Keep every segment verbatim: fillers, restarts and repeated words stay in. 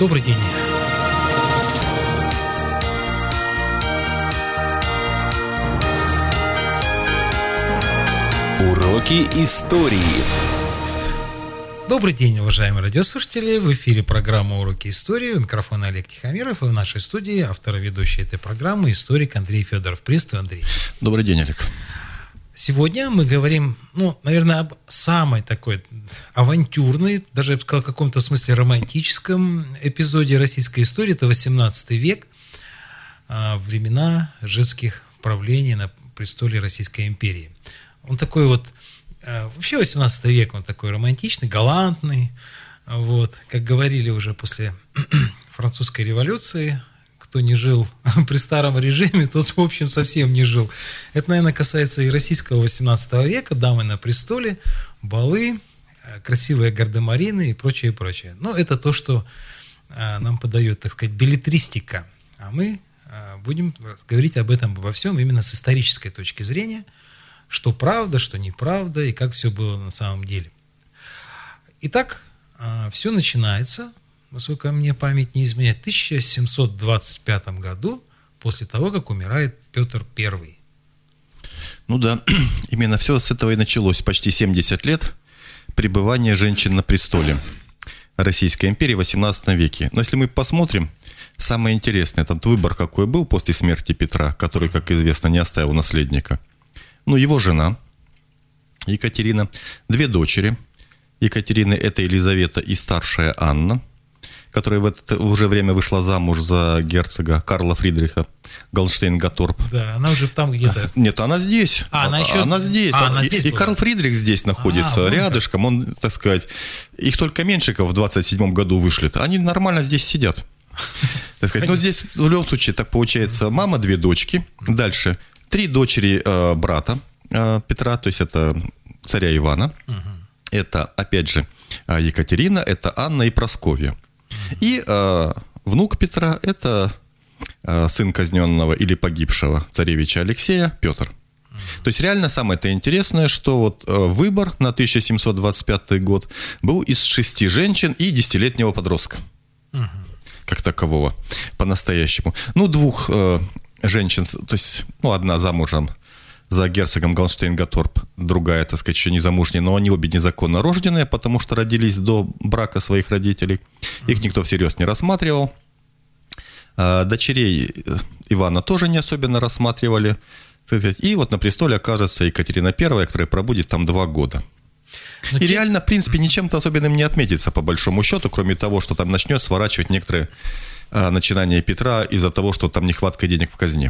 Добрый день. Уроки истории. Добрый день, уважаемые радиослушатели. В эфире программа «Уроки истории». У микрофона Олег Тихомиров. И в нашей студии автор и ведущий этой программы историк Андрей Федоров. Приветствую, Андрей. Добрый день, Олег. Сегодня мы говорим, ну, наверное, об самой такой авантюрной, даже я бы сказал, в каком-то смысле романтическом эпизоде российской истории. Это восемнадцатый век, времена жидских правлений на престоле Российской империи. Он такой вот, вообще восемнадцатый век, он такой романтичный, галантный. Вот, как говорили уже после французской революции, кто не жил при старом режиме, тот, в общем, совсем не жил. Это, наверное, касается и российского восемнадцатого века, дамы на престоле, балы, красивые гардемарины и прочее, прочее. Но это то, что нам подает, так сказать, беллетристика. А мы будем говорить об этом, обо всем именно с исторической точки зрения, что правда, что неправда и как все было на самом деле. Итак, все начинается, насколько мне память не изменяет, в тысяча семьсот двадцать пятом году, после того, как умирает Петр Первый. Ну да, именно все с этого и началось. Почти семьдесят лет пребывания женщин на престоле Российской империи в восемнадцатом веке. Но если мы посмотрим, самое интересное, этот выбор какой был после смерти Петра, который, как известно, не оставил наследника. Ну, его жена Екатерина, две дочери. Екатерины – это Елизавета и старшая Анна, которая в это уже время вышла замуж за герцога Карла Фридриха Галштейн-Готторп. Да, она уже там где-то. Нет, она здесь. А, она еще... Она здесь. А, она и, здесь и была. Карл Фридрих здесь находится, а, рядышком. Вот он, так сказать, их только Меньшиков в двадцать седьмом году вышлет. Они нормально здесь сидят. Так сказать. Но здесь в любом случае так получается: мама, две дочки. Дальше три дочери э, брата э, Петра, то есть это царя Ивана. Угу. Это, опять же, Екатерина, это Анна и Прасковья. Угу. И э, внук Петра, это э, сын казненного или погибшего царевича Алексея, Петр. Угу. То есть реально самое-то интересное, что вот э, выбор на тысяча семьсот двадцать пятый год был из шести женщин и десятилетнего подростка. Угу. Как такового, по-настоящему. Ну, двух э, женщин, то есть, ну, одна замужем за герцогом Галштейн-Готторп, другая, так сказать, еще не замужняя, но они обе незаконно рожденные, потому что родились до брака своих родителей. Их никто всерьез не рассматривал. Э, дочерей Ивана тоже не особенно рассматривали. И вот на престоле окажется Екатерина Первая, которая пробудет там два года. Но и те... реально, в принципе, ничем-то особенным не отметится, по большому счету, кроме того, что там начнет сворачивать некоторые а, начинания Петра из-за того, что там нехватка денег в казне.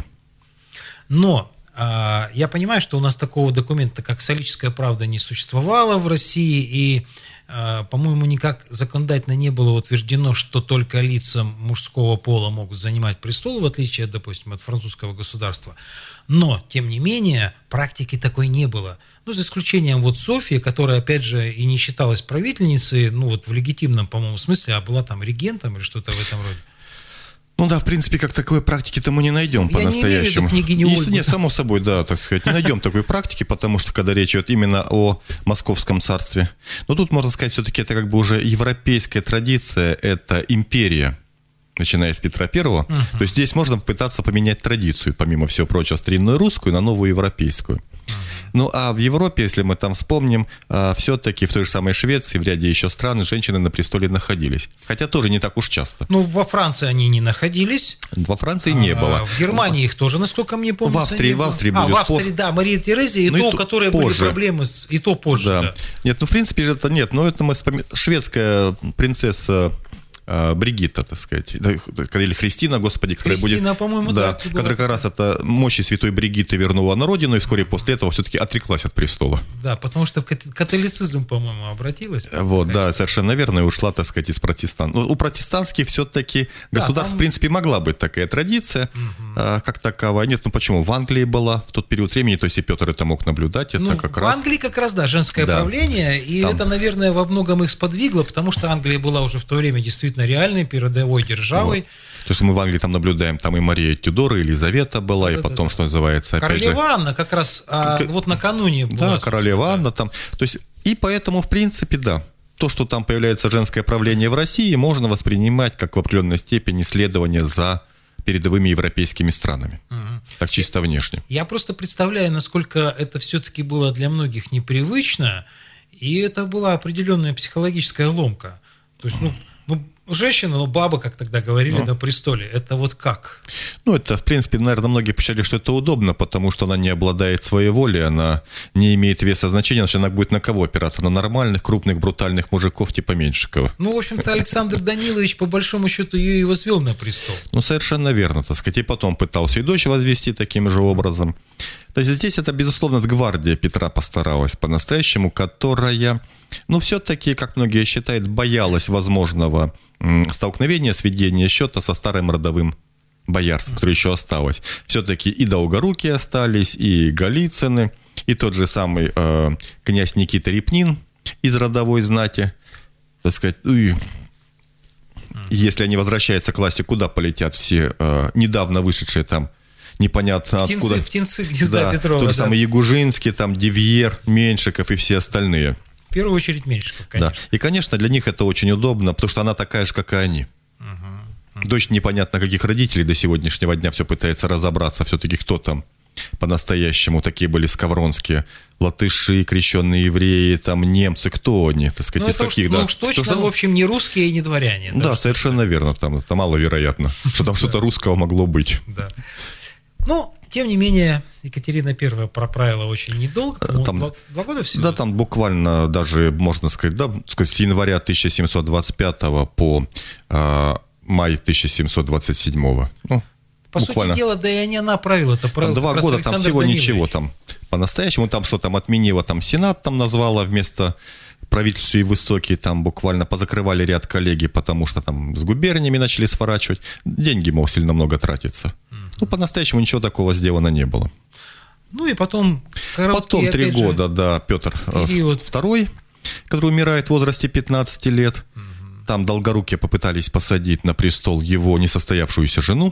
Но а, я понимаю, что у нас такого документа, как «Солическая правда», не существовало в России, и, а, по-моему, никак законодательно не было утверждено, что только лица мужского пола могут занимать престол, в отличие, допустим, от французского государства. Но, тем не менее, практики такой не было. Ну, за исключением вот Софьи, которая, опять же, и не считалась правительницей, ну, вот в легитимном, по-моему, смысле, а была там регентом или что-то в этом роде. Ну да, в принципе, как таковой практики-то мы не найдем Я по-настоящему. Не имею в виду княгиню Ольгу. Нет, само собой, да, так сказать, не найдем такой практики, потому что, когда речь идет именно о Московском царстве. Но тут, можно сказать, все-таки это как бы уже европейская традиция, это империя, начиная с Петра Первого. Uh-huh. То есть здесь можно попытаться поменять традицию, помимо всего прочего, старинную русскую на новую европейскую. Uh-huh. Ну а в Европе, если мы там вспомним, все-таки в той же самой Швеции, в ряде еще стран, женщины на престоле находились. Хотя тоже не так уж часто. Ну, во Франции они не находились. Во Франции не а, было. В Германии их тоже, насколько мне помнится, в Австрии, в Австрии а, будет. в Австрии, да, Мария Терезия, и ну, то, у которой были проблемы, с, и то позже. Да. Да. Нет, ну в принципе же это нет. Но это мы вспоминаем. Шведская принцесса Бригитта, так сказать, или Христина, господи, которая Христина, будет, по-моему, да, да, которая как раз это мощи святой Бригитты вернула на родину и вскоре после этого все-таки отреклась от престола. Да, потому что в католицизм, по-моему, обратилась. Вот, да, совершенно верно, и ушла, так сказать, из протестантов. У протестантских все-таки государств, да, там... в принципе, могла быть такая традиция, угу. а, как таковая. Нет, ну почему? В Англии была в тот период времени, то есть и Петр это мог наблюдать. Это ну, как в раз... Англии как раз, да, женское да. правление, и там... это, наверное, во многом их сподвигло, потому что Англия была уже в то время действительно реальной, передовой державой. Вот. То, что мы в Англии там наблюдаем, там и Мария Тюдора, и Елизавета была, да, и потом, да, что называется, опять королева же... Анна как раз а, как... вот накануне была. Да, королева Анна там. То есть, и поэтому, в принципе, да. то, что там появляется женское правление в России, можно воспринимать как в определенной степени следование за передовыми европейскими странами. Угу. Так чисто внешне. Я просто представляю, насколько это все-таки было для многих непривычно, и это была определенная психологическая ломка. То есть, ну, ну женщина, ну, баба, как тогда говорили, ну. на престоле. Это вот как? Ну, это, в принципе, наверное, многие посчитали, что это удобно, потому что она не обладает своей волей, она не имеет веса значения, значит, она будет на кого опираться? На нормальных, крупных, брутальных мужиков типа Меньшикова. Ну, в общем-то, Александр Данилович, по большому счету, ее и возвел на престол. Ну, совершенно верно, так сказать. И потом пытался и дочь возвести таким же образом. То есть здесь это, безусловно, гвардия Петра постаралась по-настоящему, которая, ну, все-таки, как многие считают, боялась возможного столкновения, сведения счета со старым родовым боярством, которое еще осталось. Все-таки и Долгорукие остались, и Голицыны, и тот же самый э, князь Никита Репнин из родовой знати, так сказать, и если они возвращаются к власти, куда полетят все э, недавно вышедшие там непонятно птенцы, откуда. Птенцы гнезда да, Петрова. Тот же да. самый Ягужинский, там Девьер, Меньшиков и все остальные. В первую очередь Меньшиков, конечно. Да. И, конечно, для них это очень удобно, потому что она такая же, как и они. Угу. Угу. Дочь непонятно каких родителей до сегодняшнего дня все пытается разобраться, все-таки кто там по-настоящему. Такие были скавронские латыши, крещенные евреи, там немцы, кто они, так сказать, ну, из каких, уж, да. Ну уж точно, что, в общем, не русские и не дворяне. Да, да совершенно верно, там это маловероятно, что там что-то русского могло быть. Да. Ну, тем не менее, Екатерина Первая проправила очень недолго, там, два, два года всего. Да, там буквально даже, можно сказать, да, сказать, с января тысяча семьсот двадцать пятого по э, май тысяча семьсот двадцать седьмого. Ну, по буквально. сути дела, да и не она правила, это правило. Там два года, там всего Данилович. Ничего, там по-настоящему, там что там отменила, там Сенат там назвала вместо правительства и высокие, там буквально позакрывали ряд коллегий, потому что там с губерниями начали сворачивать. Деньги, мол, сильно много тратится. Mm-hmm. Ну, по-настоящему ничего такого сделано не было. Ну, и потом... Короткий, потом три года, же, да, Петр период. второй, который умирает в возрасте пятнадцати лет. Mm-hmm. Там Долгорукие попытались посадить на престол его несостоявшуюся жену.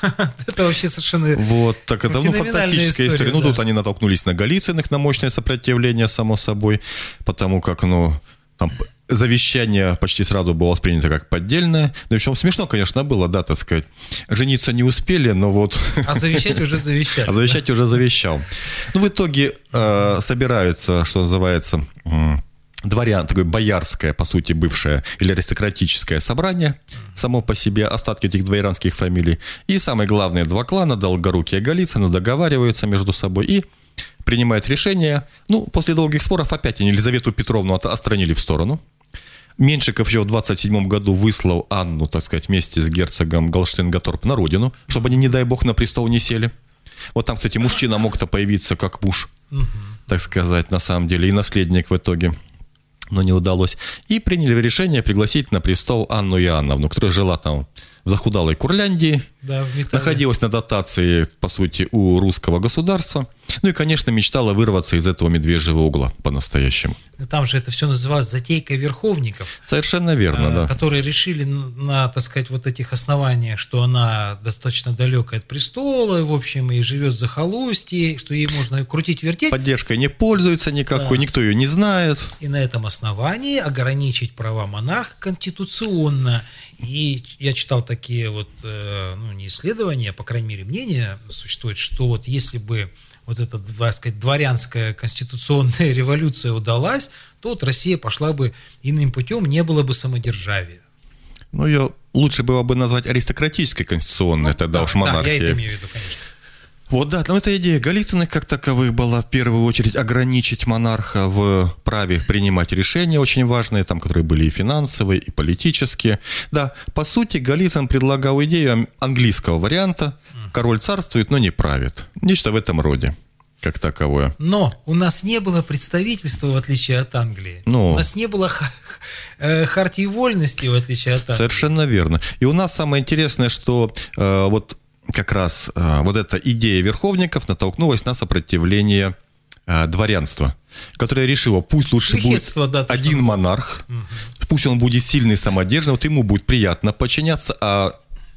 Это вообще совершенно вот, так это, ну, фантастическая история. история. Ну, да. тут они натолкнулись на Голицыных, на мощное сопротивление, само собой, потому как, ну, там завещание почти сразу было воспринято как поддельное. Да, в общем, смешно, конечно, было, да, так сказать. Жениться не успели, но вот... А завещать уже завещали. А завещать уже завещал. Ну, в итоге э, собираются, что называется... дворян, такое боярское, по сути, бывшее или аристократическое собрание, само по себе, остатки этих дворянских фамилий. И самые главные два клана, Долгорукие и Голицыны, договариваются между собой и принимают решение. Ну, после долгих споров опять они Елизавету Петровну отстранили в сторону. Меньшиков еще в двадцать седьмом году выслал Анну, так сказать, вместе с герцогом Голштейн-Готторп на родину, чтобы они, не дай бог, на престол не сели. Вот там, кстати, мужчина мог-то появиться как муж, так сказать, на самом деле, и наследник в итоге. Но не удалось. И приняли решение пригласить на престол Анну Иоанновну, которая жила там в захудалой Курляндии, да, находилась на дотации, по сути, у русского государства. Ну и, конечно, мечтала вырваться из этого медвежьего угла по-настоящему. Там же это все называлось затейкой верховников. Совершенно верно, а, да. Которые решили на, так сказать, вот этих основаниях, что она достаточно далекая от престола, в общем, и живет в захолустье, что ей можно крутить-вертеть. Поддержкой не пользуется никакой, да. Никто ее не знает. И на этом основании ограничить права монарха конституционно. И я читал такие вот, ну, не исследования, а, по крайней мере, мнения существует, что вот если бы вот эта, так сказать, дворянская конституционная революция удалась, то вот Россия пошла бы иным путем, не было бы самодержавия. Ну, ее лучше было бы назвать аристократической конституционной, ну, тогда да, уж монархия. Да, я это имею в виду, конечно. Вот, да, но эта идея Голицыных как таковых была в первую очередь ограничить монарха в праве принимать решения очень важные, там, которые были и финансовые, и политические. Да, по сути, Голицын предлагал идею английского варианта: король царствует, но не правит. Нечто в этом роде, как таковое. Но у нас не было представительства, в отличие от Англии. Но... У нас не было ха- э, хартии вольности, в отличие от Англии. Совершенно верно. И у нас самое интересное, что э, вот как раз э, вот эта идея верховников натолкнулась на сопротивление э, дворянства, которое решило, пусть лучше Прихетство, будет да, один монарх, угу. Пусть он будет сильный, самодержный, вот ему будет приятно подчиняться, а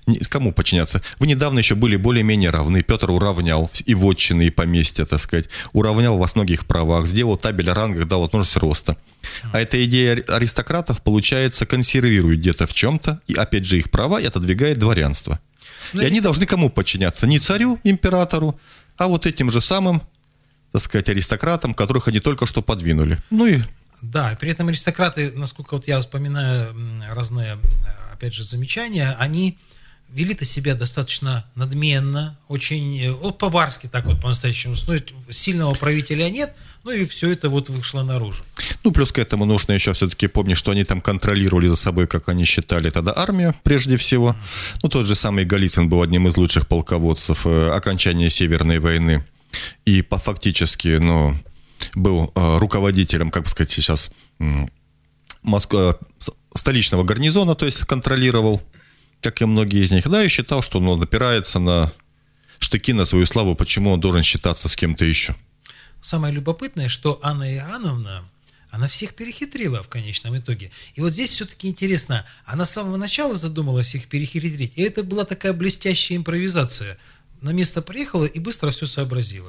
Кому подчиняться? Вы недавно еще были более-менее равны. Петр уравнял и вотчины, и поместья, так сказать. Уравнял вас в многих правах. Сделал табель о рангах, дал возможность роста. А эта идея аристократов, получается, консервирует где-то в чем-то. И опять же их права и отодвигает дворянство. Но и они это... должны кому подчиняться? Не царю, императору, а вот этим же самым, так сказать, аристократам, которых они только что подвинули. Ну и... Да, при этом аристократы, насколько вот я вспоминаю разные, опять же, замечания, они... вели-то себя достаточно надменно, очень, вот по-барски так вот по-настоящему. Ну, сильного правителя нет, ну и все это вот вышло наружу. Ну, плюс к этому нужно еще все-таки помнить, что они там контролировали за собой, как они считали тогда, армию, прежде всего. Mm-hmm. Ну, тот же самый Голицын был одним из лучших полководцев э, окончания Северной войны. И по фактически, ну, был э, руководителем, как бы сказать сейчас, э, Москва, столичного гарнизона, то есть контролировал, как и многие из них, да, и считал, что он опирается на штыки, на свою славу, почему он должен считаться с кем-то еще. Самое любопытное, что Анна Иоанновна, она всех перехитрила в конечном итоге. И вот здесь все-таки интересно, она с самого начала задумала всех перехитрить, и это была такая блестящая импровизация. На место приехала и быстро все сообразила.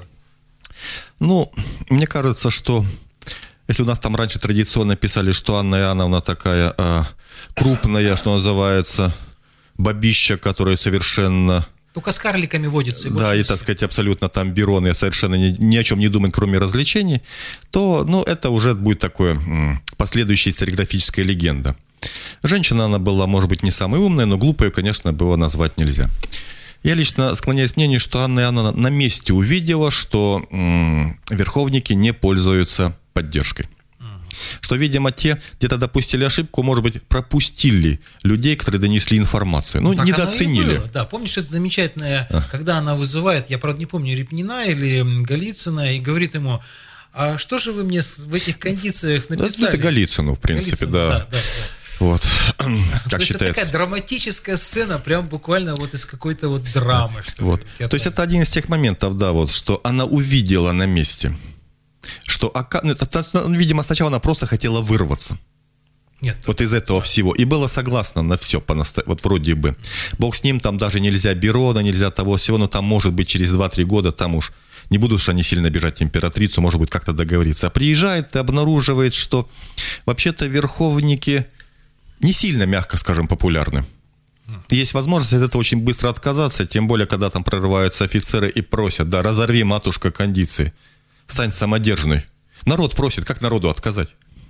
Ну, мне кажется, что если у нас там раньше традиционно писали, что Анна Иоанновна такая э, крупная, что называется... бабища, которая совершенно... Только с карликами водится. И да, и, так сказать, абсолютно там Берон, и совершенно ни, ни о чем не думает, кроме развлечений, то, ну, это уже будет такое м, последующая историографическая легенда. Женщина она была, может быть, не самая умная, но глупой, конечно, было назвать нельзя. Я лично склоняюсь к мнению, что Анна Иоанновна на месте увидела, что м, верховники не пользуются поддержкой. Что, видимо, те где-то допустили ошибку, может быть, пропустили людей, которые донесли информацию. Ну, ну недооценили. Да, помнишь, это замечательное, а. когда она вызывает, я, правда, не помню, Репнина или Голицына, и говорит ему, а что же вы мне в этих кондициях написали? Ну, это Голицыну, в принципе, Голицыну, да. да, да, да. Вот, как То есть это такая драматическая сцена, прям буквально вот из какой-то вот драмы. Что вот. То есть это один из тех моментов, да, вот, что она увидела на месте. Что, видимо, сначала она просто хотела вырваться. Нет, вот из этого всего. И была согласна на все, вот вроде бы. Бог с ним, там даже нельзя Берона, нельзя того всего, но там, может быть, через два-три года там уж не будут уж они сильно бежать императрицу, может быть, как-то договориться. А приезжает и обнаруживает, что вообще-то верховники не сильно, мягко скажем, популярны. Есть возможность от этого очень быстро отказаться, тем более, когда там прорываются офицеры и просят, да, разорви, матушка, кондиции. Стань самодержной. Народ просит, как народу отказать?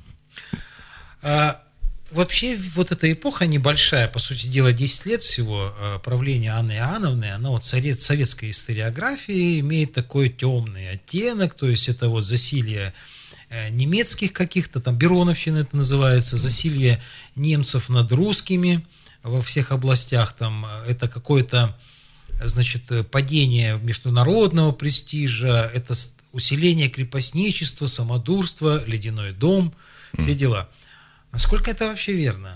А, вообще, вот эта эпоха небольшая, по сути дела, десять лет всего правления Анны Иоанновны, она вот совет, советской историографии имеет такой темный оттенок, то есть это вот засилье немецких каких-то, там Бероновщина это называется, засилье немцев над русскими во всех областях, там это какое-то, значит, падение международного престижа, это усиление крепостничества, самодурства, ледяной дом, все дела. Насколько это вообще верно?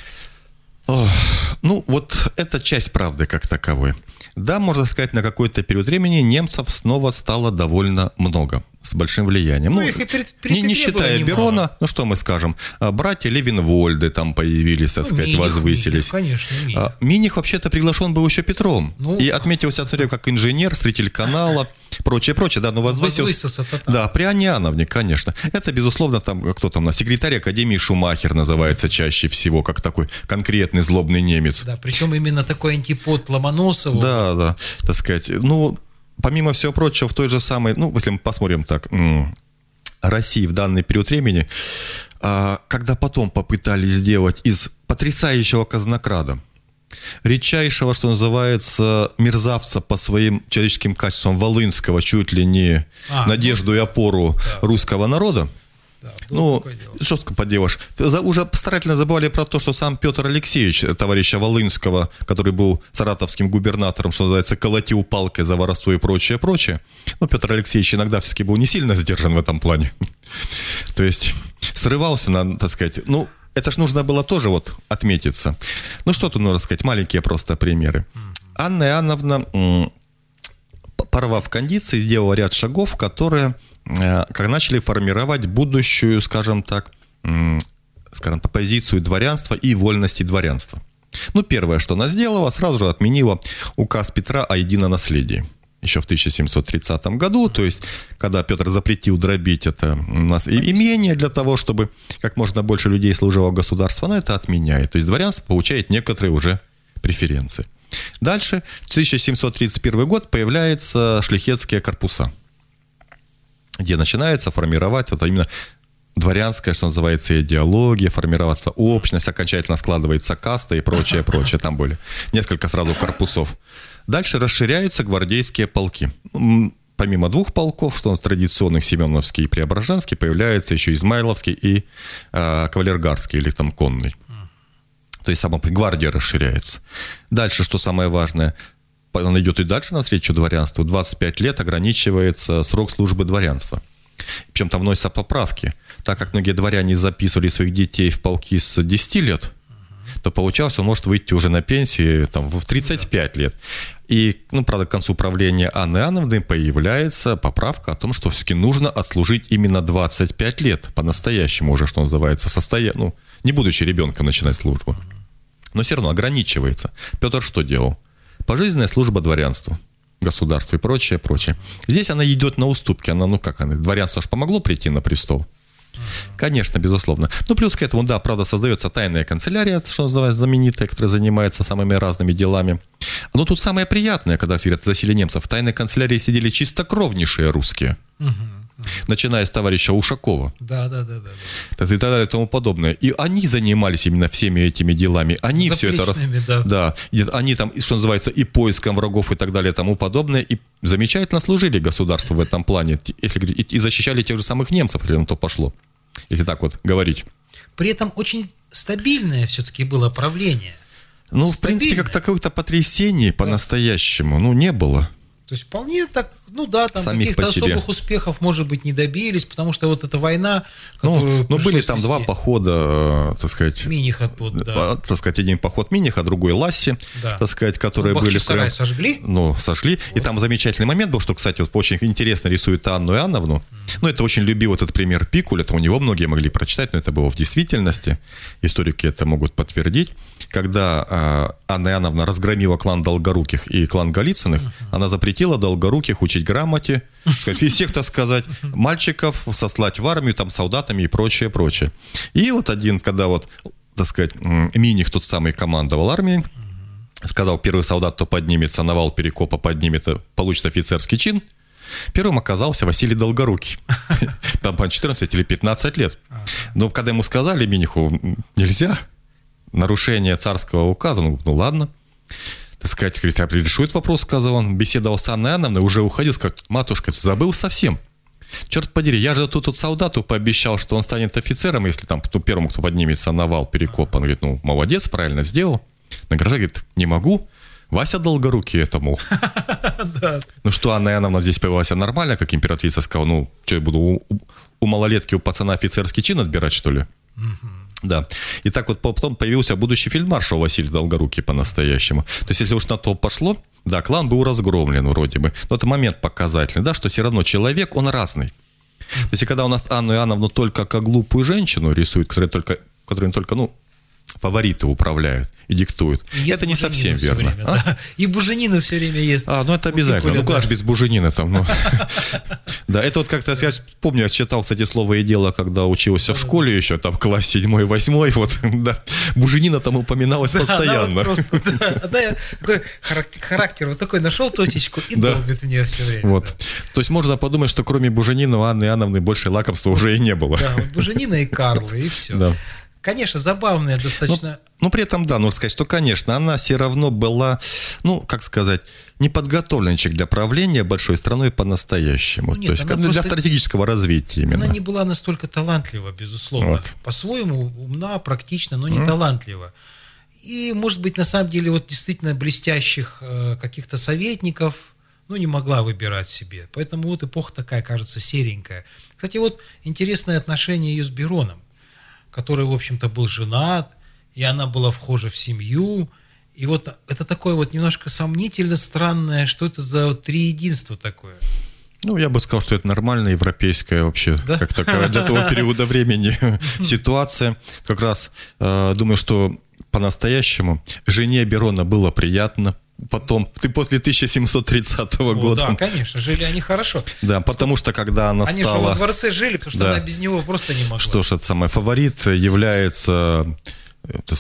О, ну, вот это часть правды как таковой. Да, можно сказать, на какой-то период времени немцев снова стало довольно много, с большим влиянием. Ну, ну их и при, при не, не считая Берона, ну что мы скажем, братья Левенвольды там появились, так ну, сказать, Миних, возвысились. Миних, конечно, Миних. Миних вообще-то приглашен был еще Петром. Ну, и отметился царем как инженер, строитель канала, прочее, прочее, да, но возвысился. возвысился да, при Анне Иоанновне, конечно. Это, безусловно, там, кто там, на секретарь Академии Шумахер называется чаще всего, как такой конкретный злобный немец. Да, причем именно такой антипод Ломоносову. Да, да, так сказать, ну... Помимо всего прочего, в той же самой, ну, если мы посмотрим так, России в данный период времени, когда потом попытались сделать из потрясающего казнокрада, редчайшего, что называется, мерзавца по своим человеческим качествам Волынского, чуть ли не а, надежду ну, и опору да, русского народа, да, ну, что поделаешь, уже старательно забывали про то, что сам Петр Алексеевич, товарища Волынского, который был саратовским губернатором, что называется, колотил палкой за воровство и прочее, прочее. Но Петр Алексеевич иногда все-таки был не сильно сдержан в этом плане. То есть срывался на, так сказать, ну, это ж нужно было тоже вот отметиться. Ну, что тут нужно сказать, маленькие просто примеры. Анна Иоанновна, порвав кондиции, сделала ряд шагов, которые... как начали формировать будущую, скажем так, скажем, позицию дворянства и вольности дворянства. Ну, первое, что она сделала, сразу же отменила указ Петра о единонаследии. Еще в тысяча семьсот тридцатом году, то есть, когда Петр запретил дробить это у нас имение для того, чтобы как можно больше людей служило государству, она это отменяет. То есть, дворянство получает некоторые уже преференции. Дальше, в тысяча семьсот тридцать первый год появляются шляхетские корпуса, где начинается формировать вот именно дворянская, что называется, идеология, формироваться общность, окончательно складывается каста и прочее, прочее. Там были несколько сразу корпусов. Дальше расширяются гвардейские полки. Помимо двух полков, что у нас традиционных, Семеновский и Преображенский, появляется еще Измайловский и э, кавалергардский, или там конный. То есть сама гвардия расширяется. Дальше, что самое важное, она идет и дальше навстречу дворянству. двадцать пять лет ограничивается срок службы дворянства. Причем там вносятся поправки. Так как многие дворяне записывали своих детей в полки с десяти лет, то получалось, он может выйти уже на пенсии там, в тридцать пять лет. И, ну, правда, к концу правления Анны Иоанновны появляется поправка о том, что все-таки нужно отслужить именно двадцать пять лет, по-настоящему уже, что называется, состоя... ну, не будучи ребенком начинать службу. Но все равно ограничивается. Петр что делал? Пожизненная служба дворянству, государству и прочее, прочее. Здесь она идет на уступки. Она, ну как она, дворянство же помогло прийти на престол? Конечно, безусловно. Ну, плюс к этому, да, правда, создается тайная канцелярия, что называется, знаменитая, которая занимается самыми разными делами. Но тут самое приятное, когда говорят засилие немцев, в тайной канцелярии сидели чистокровнейшие русские. Угу. Начиная с товарища Ушакова. Да, да, да, да. И так далее и тому подобное. И они занимались именно всеми этими делами. Они все это... Да. Да. И они там, что называется, и поиском врагов и так далее и тому подобное. И замечательно служили государству в этом плане. Если, и защищали тех же самых немцев, если на то пошло. Если так вот говорить. При этом очень стабильное все-таки было правление. Ну, в принципе, как таковых-то потрясений да. по-настоящему, ну, не было. То есть вполне так, ну да, там самих каких-то особых успехов, может быть, не добились, потому что вот эта война, которую... Ну, ну были там вести. Два похода, так сказать... Миниха тот, да. Так сказать, один поход Миниха, другой Ласси, да. так сказать, которые ну, были... Бахчисарай сожгли? Ну, сожгли. Вот. И там замечательный момент был, что, кстати, вот очень интересно рисует Анну Иоанновну. Mm. Ну, это очень любил этот пример Пикуль, это у него многие могли прочитать, но это было в действительности. Историки это могут подтвердить. Когда э, Анна Иоанновна разгромила клан Долгоруких и клан Голицыных, uh-huh. она запретила Долгоруких учить грамоте, сказать, всех, так сказать, мальчиков сослать в армию, там, солдатами и прочее, прочее. И вот один, когда вот, так сказать, Миних, тот самый, командовал армией, сказал, первый солдат, кто поднимется на вал Перекопа, поднимет, получит офицерский чин. Первым оказался Василий Долгорукий. Там по четырнадцать или пятнадцать лет. Но когда ему сказали, Миниху, нельзя, нарушение царского указа, ну, ну ладно. Так сказать, говорит, а решует вопрос, сказал он, беседовал с Анной Иоанновной, уже уходил, сказал, матушка, забыл совсем. Черт подери, я же тут, тут солдату пообещал, что он станет офицером, если там кто, первому, кто поднимется на вал Перекопа. Он говорит, ну, молодец, правильно сделал. Награждает, говорит, не могу. Вася Долгорукий этому. Ну что, Анна Иоанновна здесь появилась нормально, как императрица сказала, ну, что я буду у малолетки, у пацана офицерский чин отбирать, что ли? Да. И так вот потом появился будущий фельдмаршал Василий Долгорукий по-настоящему. То есть, если уж на то пошло, да, клан был разгромлен вроде бы. Но это момент показательный, да, что все равно человек, он разный. То есть, и когда у нас Анну Иоанновну только как глупую женщину рисуют, которая только, которая только, ну, фавориты управляют и диктуют. И это не совсем верно. Время, а? Да. И буженину все время ест. А, ну это обязательно. Ну, куда же без буженины там? Ну. Да, это вот как-то, я помню, я читал, кстати, «Слово и дело», когда учился в школе еще, там, класс седьмой, восьмой, вот, да, буженина там упоминалась постоянно. Да, я такой характер, вот такой нашел точечку и долбит в нее все время. Вот. То есть можно подумать, что кроме буженина у Анны Иоанновны больше лакомства уже и не было. Да, вот буженина и Карла, и все. Да. Конечно, забавная достаточно... Но, но при этом, да, нужно сказать, что, конечно, она все равно была, ну, как сказать, неподготовленный человек для правления большой страной по-настоящему. Ну, нет, то есть для просто... стратегического развития именно. Она не была настолько талантлива, безусловно. Вот. По-своему умна, практична, но не mm. талантлива. И, может быть, на самом деле, вот действительно блестящих э, каких-то советников, ну, не могла выбирать себе. Поэтому вот эпоха такая, кажется, серенькая. Кстати, вот интересное отношение ее с Бероном, который, в общем-то, был женат, и она была вхожа в семью. И вот это такое вот немножко сомнительно странное, что это за вот триединство такое. Ну, я бы сказал, что это нормальная европейская вообще, да? Как такая для того периода времени ситуация. Как раз э, думаю, что по-настоящему. Жене Берона было приятно. Потом, ты после тысяча семьсот тридцатого года. Да, конечно, жили они хорошо. Да, потому что когда она они стала... Они же во дворце жили, потому что да. она без него просто не могла. Что ж, это самое, фаворит является это,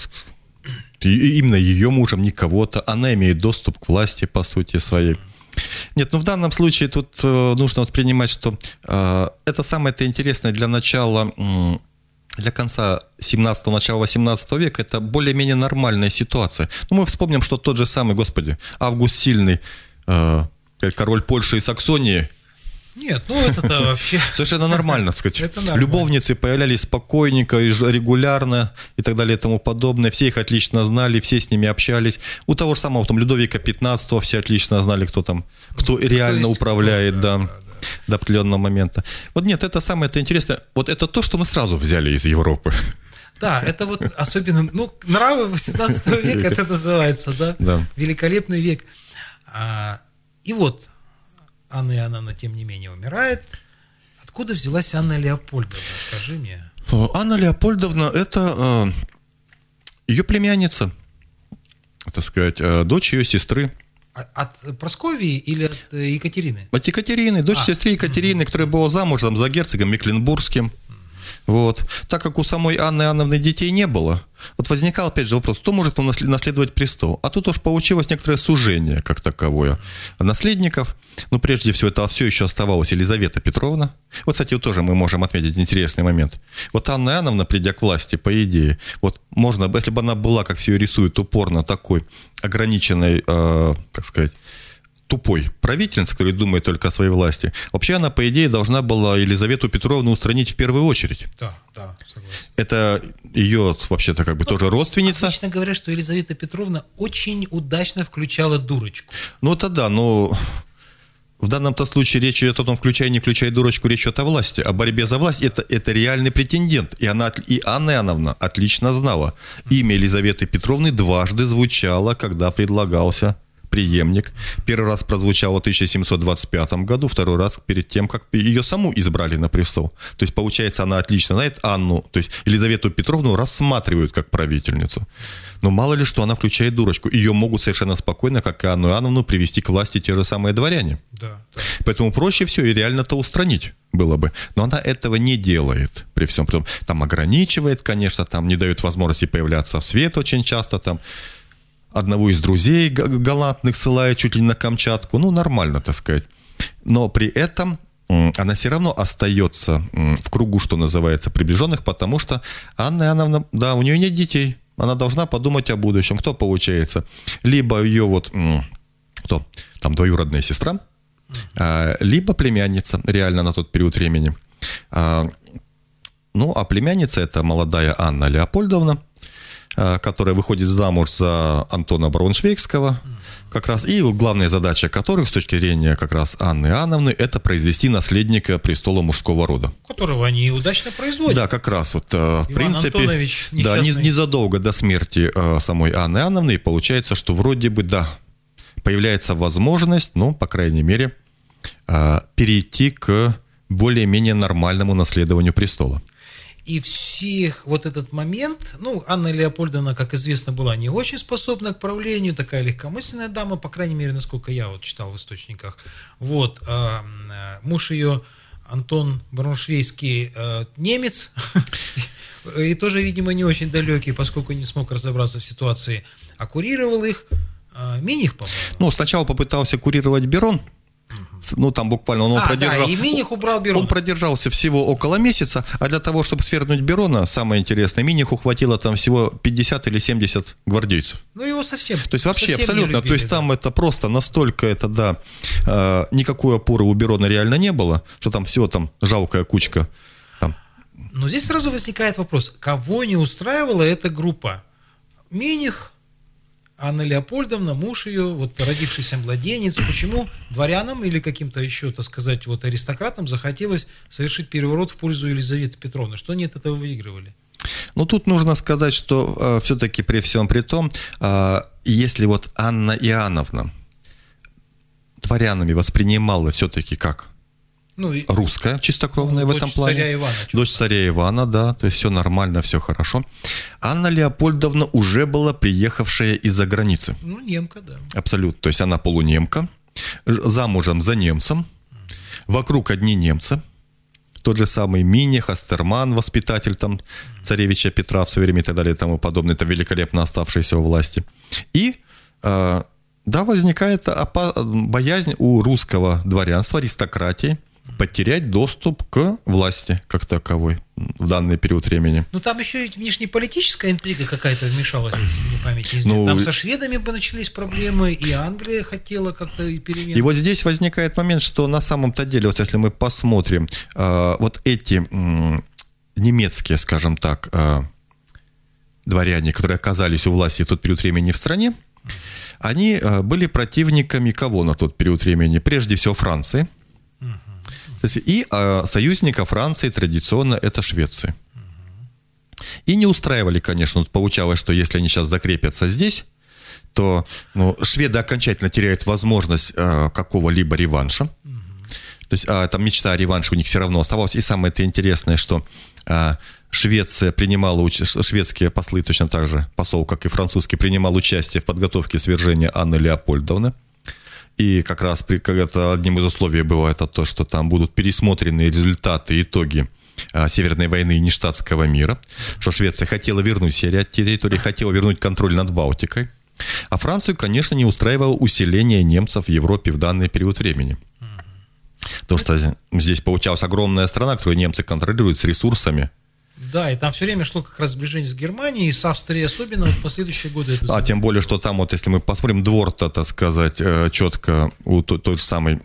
именно ее мужем, не кого-то. Она имеет доступ к власти, по сути, своей. Нет, ну в данном случае тут э, нужно воспринимать, что э, это самое-то интересное для начала... Э, для конца семнадцатого, начала восемнадцатого века это более-менее нормальная ситуация. Ну, мы вспомним, что тот же самый, господи, Август Сильный, э, король Польши и Саксонии. Нет, ну это-то вообще... Совершенно нормально, так сказать. Это нормально. Любовницы появлялись спокойненько, регулярно и так далее и тому подобное. Все их отлично знали, все с ними общались. У того же самого там Людовика пятнадцатого все отлично знали, кто там, кто, кто реально управляет, кто, да. да. да. До определенного момента. Вот нет, это самое-то интересное. Вот это то, что мы сразу взяли из Европы. Да, это вот особенно, ну, нравы восемнадцатого века это называется, да? Да. Великолепный век. А, и вот Анна Иоанновна, тем не менее, умирает. Откуда взялась Анна Леопольдовна, скажи мне? Анна Леопольдовна – это э, ее племянница, так сказать, э, дочь ее сестры. От Прасковьи или от Екатерины? От Екатерины, дочь а. сестры Екатерины, mm-hmm. которая была замужем за герцогом Мекленбургским. Mm-hmm. Вот. Так как у самой Анны Иоанновны детей не было, вот возникал опять же вопрос, кто может наследовать престол? А тут уж получилось некоторое сужение, как таковое, наследников. Ну, прежде всего, это все еще оставалась Елизавета Петровна. Вот, кстати, вот тоже мы можем отметить интересный момент. Вот Анна Иоанновна, придя к власти, по идее, вот можно, если бы она была, как все ее рисуют, упорно такой ограниченной, э, как сказать, тупой правительницей, которая думает только о своей власти, вообще она, по идее, должна была Елизавету Петровну устранить в первую очередь. Да, да, согласен. Это ее, вообще-то, как бы, ну, тоже родственница. Обычно говорят, что Елизавета Петровна очень удачно включала дурочку. Ну, это да, но... В данном-то случае речь идет о том, включай, не включай дурочку, речь идет о власти, о борьбе за власть. Это, это реальный претендент. И, она, и Анна Иоанновна отлично знала. Имя Елизаветы Петровны дважды звучало, когда предлагался преемник. Первый раз прозвучало в тысяча семьсот двадцать пятом году, второй раз перед тем, как ее саму избрали на престол. То есть, получается, она отлично знает Анну, то есть Елизавету Петровну рассматривают как правительницу. Но мало ли, что она включает дурочку. Ее могут совершенно спокойно, как и Анну Иоанновну, привести к власти те же самые дворяне. Да, да. Поэтому проще все и реально-то устранить было бы. Но она этого не делает при всем. Притом, там ограничивает, конечно, там не дает возможности появляться в свет очень часто, там одного из друзей галантных ссылает чуть ли не на Камчатку. Ну, нормально, так сказать. Но при этом она все равно остается в кругу, что называется, приближенных, потому что Анна Иоанновна, да, у нее нет детей. Она должна подумать о будущем. Кто получается? Либо ее вот, кто, там двоюродная сестра, либо племянница, реально на тот период времени. Ну, а племянница – это молодая Анна Леопольдовна, которая выходит замуж за Антона Брауншвейгского, как раз, и главная задача которых, с точки зрения как раз Анны Иоанновны, это произвести наследника престола мужского рода. Которого они удачно производят. Да, как раз вот, в Иван принципе, Антонович да, незадолго до смерти самой Анны Иоанновны, и получается, что вроде бы, да, появляется возможность, ну, по крайней мере, перейти к более-менее нормальному наследованию престола. И всех вот этот момент, ну, Анна Леопольдовна, как известно, была не очень способна к правлению, такая легкомысленная дама, по крайней мере, насколько я вот читал в источниках. Вот, а, муж ее, Антон Брауншвейгский, а, немец, и тоже, видимо, не очень далекий, поскольку не смог разобраться в ситуации, а курировал их а, Миних, по-моему. Ну, сначала попытался курировать Берон. Ну, там буквально он, а, продержал, да, и Миних убрал Берона. Он продержался всего около месяца, а для того, чтобы свергнуть Берона, самое интересное, Миниху хватило там всего пятьдесят или семьдесят гвардейцев. Ну, его совсем. То есть вообще совсем абсолютно, любили, то есть да. там это просто настолько, это да, э, никакой опоры у Берона реально не было, что там всего там жалкая кучка. Там. Но здесь сразу возникает вопрос, кого не устраивала эта группа? Миних, Анна Леопольдовна, муж ее, вот родившийся младенец. Почему дворянам или каким-то еще, так сказать, вот аристократам захотелось совершить переворот в пользу Елизаветы Петровны? Что они от этого выигрывали? Ну, тут нужно сказать, что э, все-таки при всем при том, э, если вот Анна Иоанновна дворянами воспринимала все-таки как Ну, и... русская, чистокровная ну, в этом плане. Царя Ивана, дочь царя Ивана, да, то есть все нормально, все хорошо. Анна Леопольдовна уже была приехавшая из-за границы. Ну, немка, да. Абсолютно, то есть она полунемка, замужем за немцем, вокруг одни немцы. Тот же самый Миних, Астерман, воспитатель там царевича Петра в свое время и так далее и тому подобное, это великолепно оставшиеся у власти. И э, да, возникает опа- боязнь у русского дворянства, аристократии, потерять доступ к власти как таковой в данный период времени. Ну, там еще и внешнеполитическая интрига какая-то вмешалась, если мне память не изменяет. Ну, там со шведами бы начались проблемы, и Англия хотела как-то и перемен. И вот здесь возникает момент, что на самом-то деле, вот если мы посмотрим, э, вот эти э, немецкие, скажем так, э, дворяне, которые оказались у власти в тот период времени в стране, они э, были противниками кого на тот период времени? Прежде всего Франции. То есть, и э, союзника Франции традиционно это Швеция. И не устраивали, конечно, вот получалось, что если они сейчас закрепятся здесь, то ну, шведы окончательно теряют возможность э, какого-либо реванша. То есть э, там мечта о реванше у них все равно оставалась. И самое это интересное, что э, Швеция принимала, уч- шведские послы точно так же, посол, как и французский, принимал участие в подготовке свержения Анны Леопольдовны. И как раз при, когда одним из условий было это то, что там будут пересмотрены результаты, итоги а, Северной войны и нештатского мира, что Швеция хотела вернуть себе ряд территорий, хотела вернуть контроль над Балтикой. А Францию, конечно, не устраивало усиление немцев в Европе в данный период времени. Потому что здесь получалась огромная страна, которую немцы контролируют с ресурсами. Да, и там все время шло как раз сближение с Германией, и с Австрией особенно вот в последующие годы. Это а тем более, что там, вот если мы посмотрим, двор-то, так сказать, четко у той, той же самой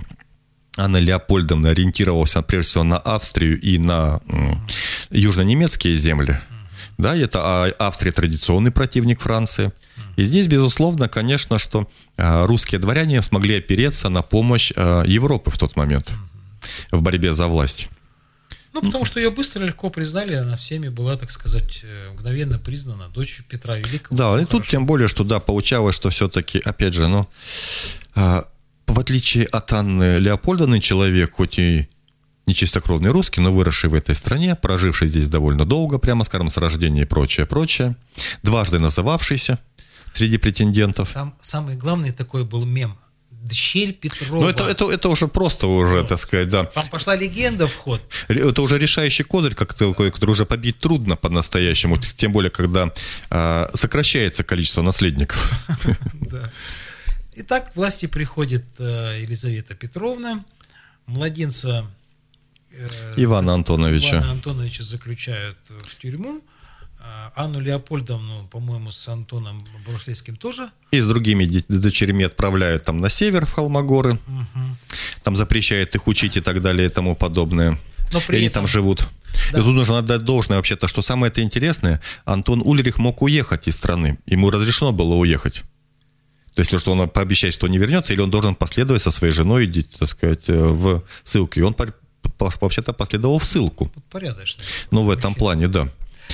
Анны Леопольдовны ориентировался прежде всего на Австрию и на южно-немецкие земли. Да, это Австрия традиционный противник Франции. И здесь, безусловно, конечно, что русские дворяне смогли опереться на помощь Европы в тот момент в борьбе за власть. Ну, потому что ее быстро и легко признали, она всеми была, так сказать, мгновенно признана, дочь Петра Великого. Да, и хорошо. тут тем более, что, да, получалось, что все-таки, опять же, ну, э, в отличие от Анны Леопольдовны, человек, хоть и не чистокровный русский, но выросший в этой стране, проживший здесь довольно долго, прямо скажем, с рождения и прочее, прочее, дважды называвшийся среди претендентов. Там самый главный такой был мем. Дщерь Петрова. Ну, это, это, это уже просто уже, так сказать, да. Там пошла легенда в ход. Это уже решающий козырь, как такой, который уже побить трудно по-настоящему, тем более, когда а, сокращается количество наследников. Да. Итак, к власти приходит Елизавета Петровна, младенца Ивана Антоновича. Ивана Антоновича заключают в тюрьму. Анну Леопольдовну, по-моему, с Антоном Бруслейским тоже. И с другими дочерьми отправляют там на север, в Холмогоры. Угу. Там запрещают их учить и так далее и тому подобное. Но при и они этом... там живут. Да. И тут нужно отдать должное вообще-то, что самое это интересное, Антон Ульрих мог уехать из страны. Ему разрешено было уехать. То есть, что он пообещает, что не вернется, или он должен последовать со своей женой, так сказать, в ссылку. И он вообще-то последовал в ссылку. Порядочно. Ну, в этом плане, да.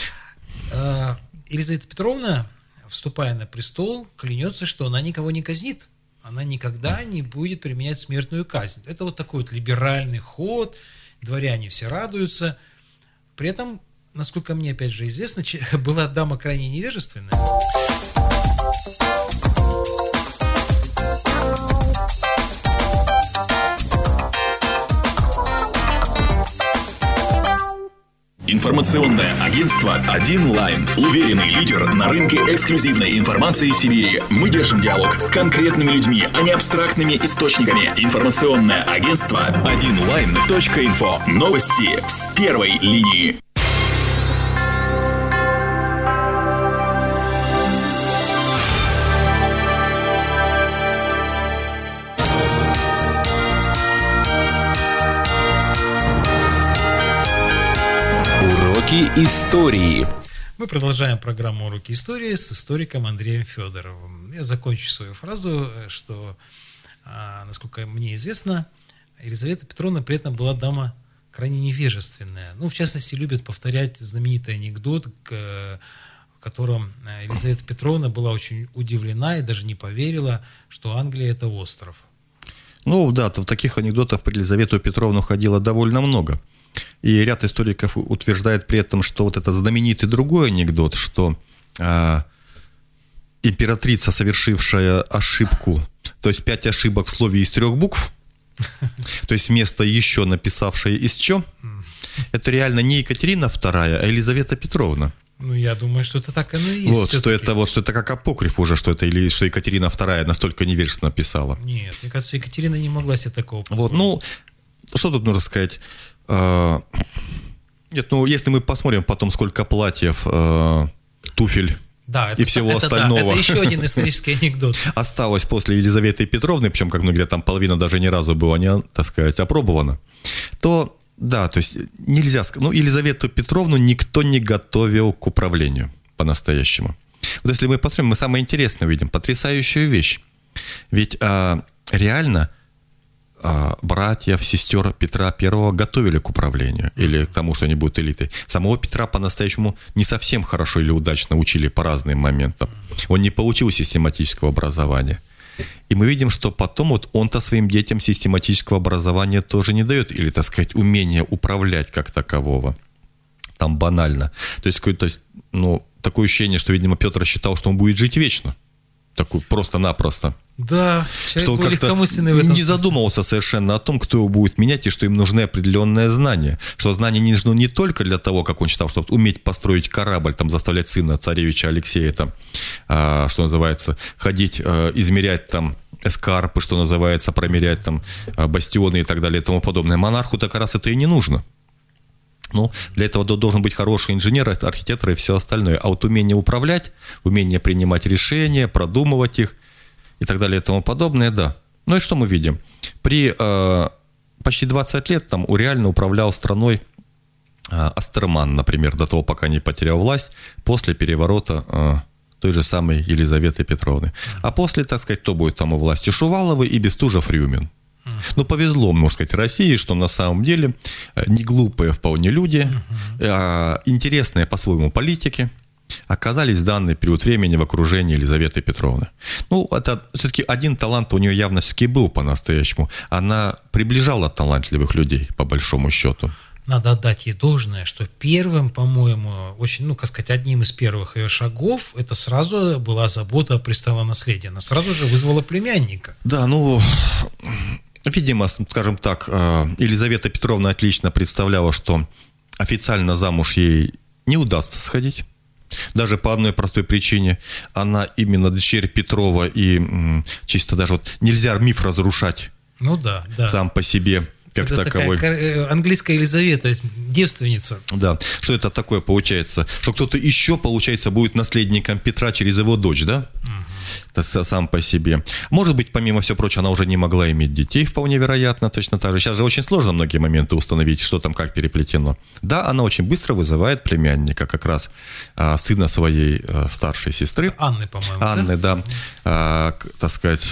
Елизавета Петровна, вступая на престол, клянется, что она никого не казнит. Она никогда не будет применять смертную казнь. Это вот такой вот либеральный ход, дворяне все радуются. При этом, насколько мне опять же известно, была дама крайне невежественная. Информационное агентство «Один Лайн». Уверенный лидер на рынке эксклюзивной информации Сибири. Мы держим диалог с конкретными людьми, а не абстрактными источниками. Информационное агентство один лайн точка инфо. Новости с первой линии. Уроки истории. Мы продолжаем программу «Уроки истории» с историком Андреем Федоровым. Я закончу свою фразу, что, насколько мне известно, Елизавета Петровна при этом была дама крайне невежественная. Ну, в частности, любят повторять знаменитый анекдот, в котором Елизавета Петровна была очень удивлена и даже не поверила, что Англия – это остров. Ну да, таких анекдотов про Елизавету Петровну ходило довольно много. И ряд историков утверждает при этом, что вот этот знаменитый другой анекдот, что а, императрица, совершившая ошибку, то есть пять ошибок в слове из трех букв, то есть вместо «еще» написавшая «исчё», это реально не Екатерина вторая, а Елизавета Петровна. Ну, я думаю, что это так оно и есть. Вот, что это, вот, что это как апокриф уже, что это, или что Екатерина вторая настолько невежественно писала. Нет, мне кажется, Екатерина не могла себе такого позволить. Вот, ну, что тут нужно сказать? А, нет, ну, если мы посмотрим потом, сколько платьев, а, туфель, да, это, и всего это, остального. Да, это еще один исторический анекдот. Осталось после Елизаветы Петровны, причем, как многие говорят, там половина даже ни разу была не, так сказать, опробована, то, да, то есть нельзя сказать, ну, Елизавету Петровну никто не готовил к управлению по-настоящему. Вот если мы посмотрим, мы самое интересное увидим, потрясающую вещь. Ведь а, реально а, братьев, сестер Петра Первого готовили к управлению или к тому, что они будут элитой. Самого Петра по-настоящему не совсем хорошо или удачно учили по разным моментам. Он не получил систематического образования. И мы видим, что потом вот он-то своим детям систематического образования тоже не дает, или, так сказать, умения управлять как такового. Там банально. То есть, какое-то, ну, такое ощущение, что, видимо, Петр считал, что он будет жить вечно. Такой просто-напросто. Да, человек что он был легкомысленный в этом не смысле. задумывался совершенно о том, кто его будет менять, и что им нужны определенные знания. Что знания не нужны не только для того, как он считал, чтобы уметь построить корабль, там, заставлять сына царевича Алексея, там, а, что называется, ходить, а, измерять там эскарпы, что называется, промерять там бастионы и так далее и тому подобное. Монарху так раз это и не нужно. Ну, для этого должен быть хороший инженер, архитектор и все остальное. А вот умение управлять, умение принимать решения, продумывать их и так далее и тому подобное, да. Ну и что мы видим? При э, почти двадцать лет там реально управлял страной э, Астерман, например, до того, пока не потерял власть, после переворота э, той же самой Елизаветы Петровны. А после, так сказать, кто будет там у власти? Шуваловы и Бестужев-Рюмин. Ну, повезло, можно сказать, России, что на самом деле не глупые вполне люди, а интересные по-своему политики оказались в данный период времени в окружении Елизаветы Петровны. Ну, это все-таки один талант у нее явно все-таки был по-настоящему. Она приближала талантливых людей, по большому счету. Надо отдать ей должное, что первым, по-моему, очень, ну, как сказать, одним из первых ее шагов, это сразу была забота о престолонаследии. Она сразу же вызвала племянника. Да, ну, видимо, скажем так, Елизавета Петровна отлично представляла, что официально замуж ей не удастся сходить. Даже по одной простой причине. Она именно дочерь Петрова, и чисто даже вот нельзя миф разрушать. Ну да, да. Сам по себе. Как это таковой. Такая английская Елизавета, девственница. Да, что это такое получается? Что кто-то еще, получается, будет наследником Петра через его дочь, да? Угу. Это сам по себе. Может быть, помимо всего прочего, она уже не могла иметь детей, вполне вероятно, точно так же. Сейчас же очень сложно многие моменты установить, что там как переплетено. Да, она очень быстро вызывает племянника, как раз а, сына своей а, старшей сестры. Анны, по-моему, Анны, да. да, а, так сказать...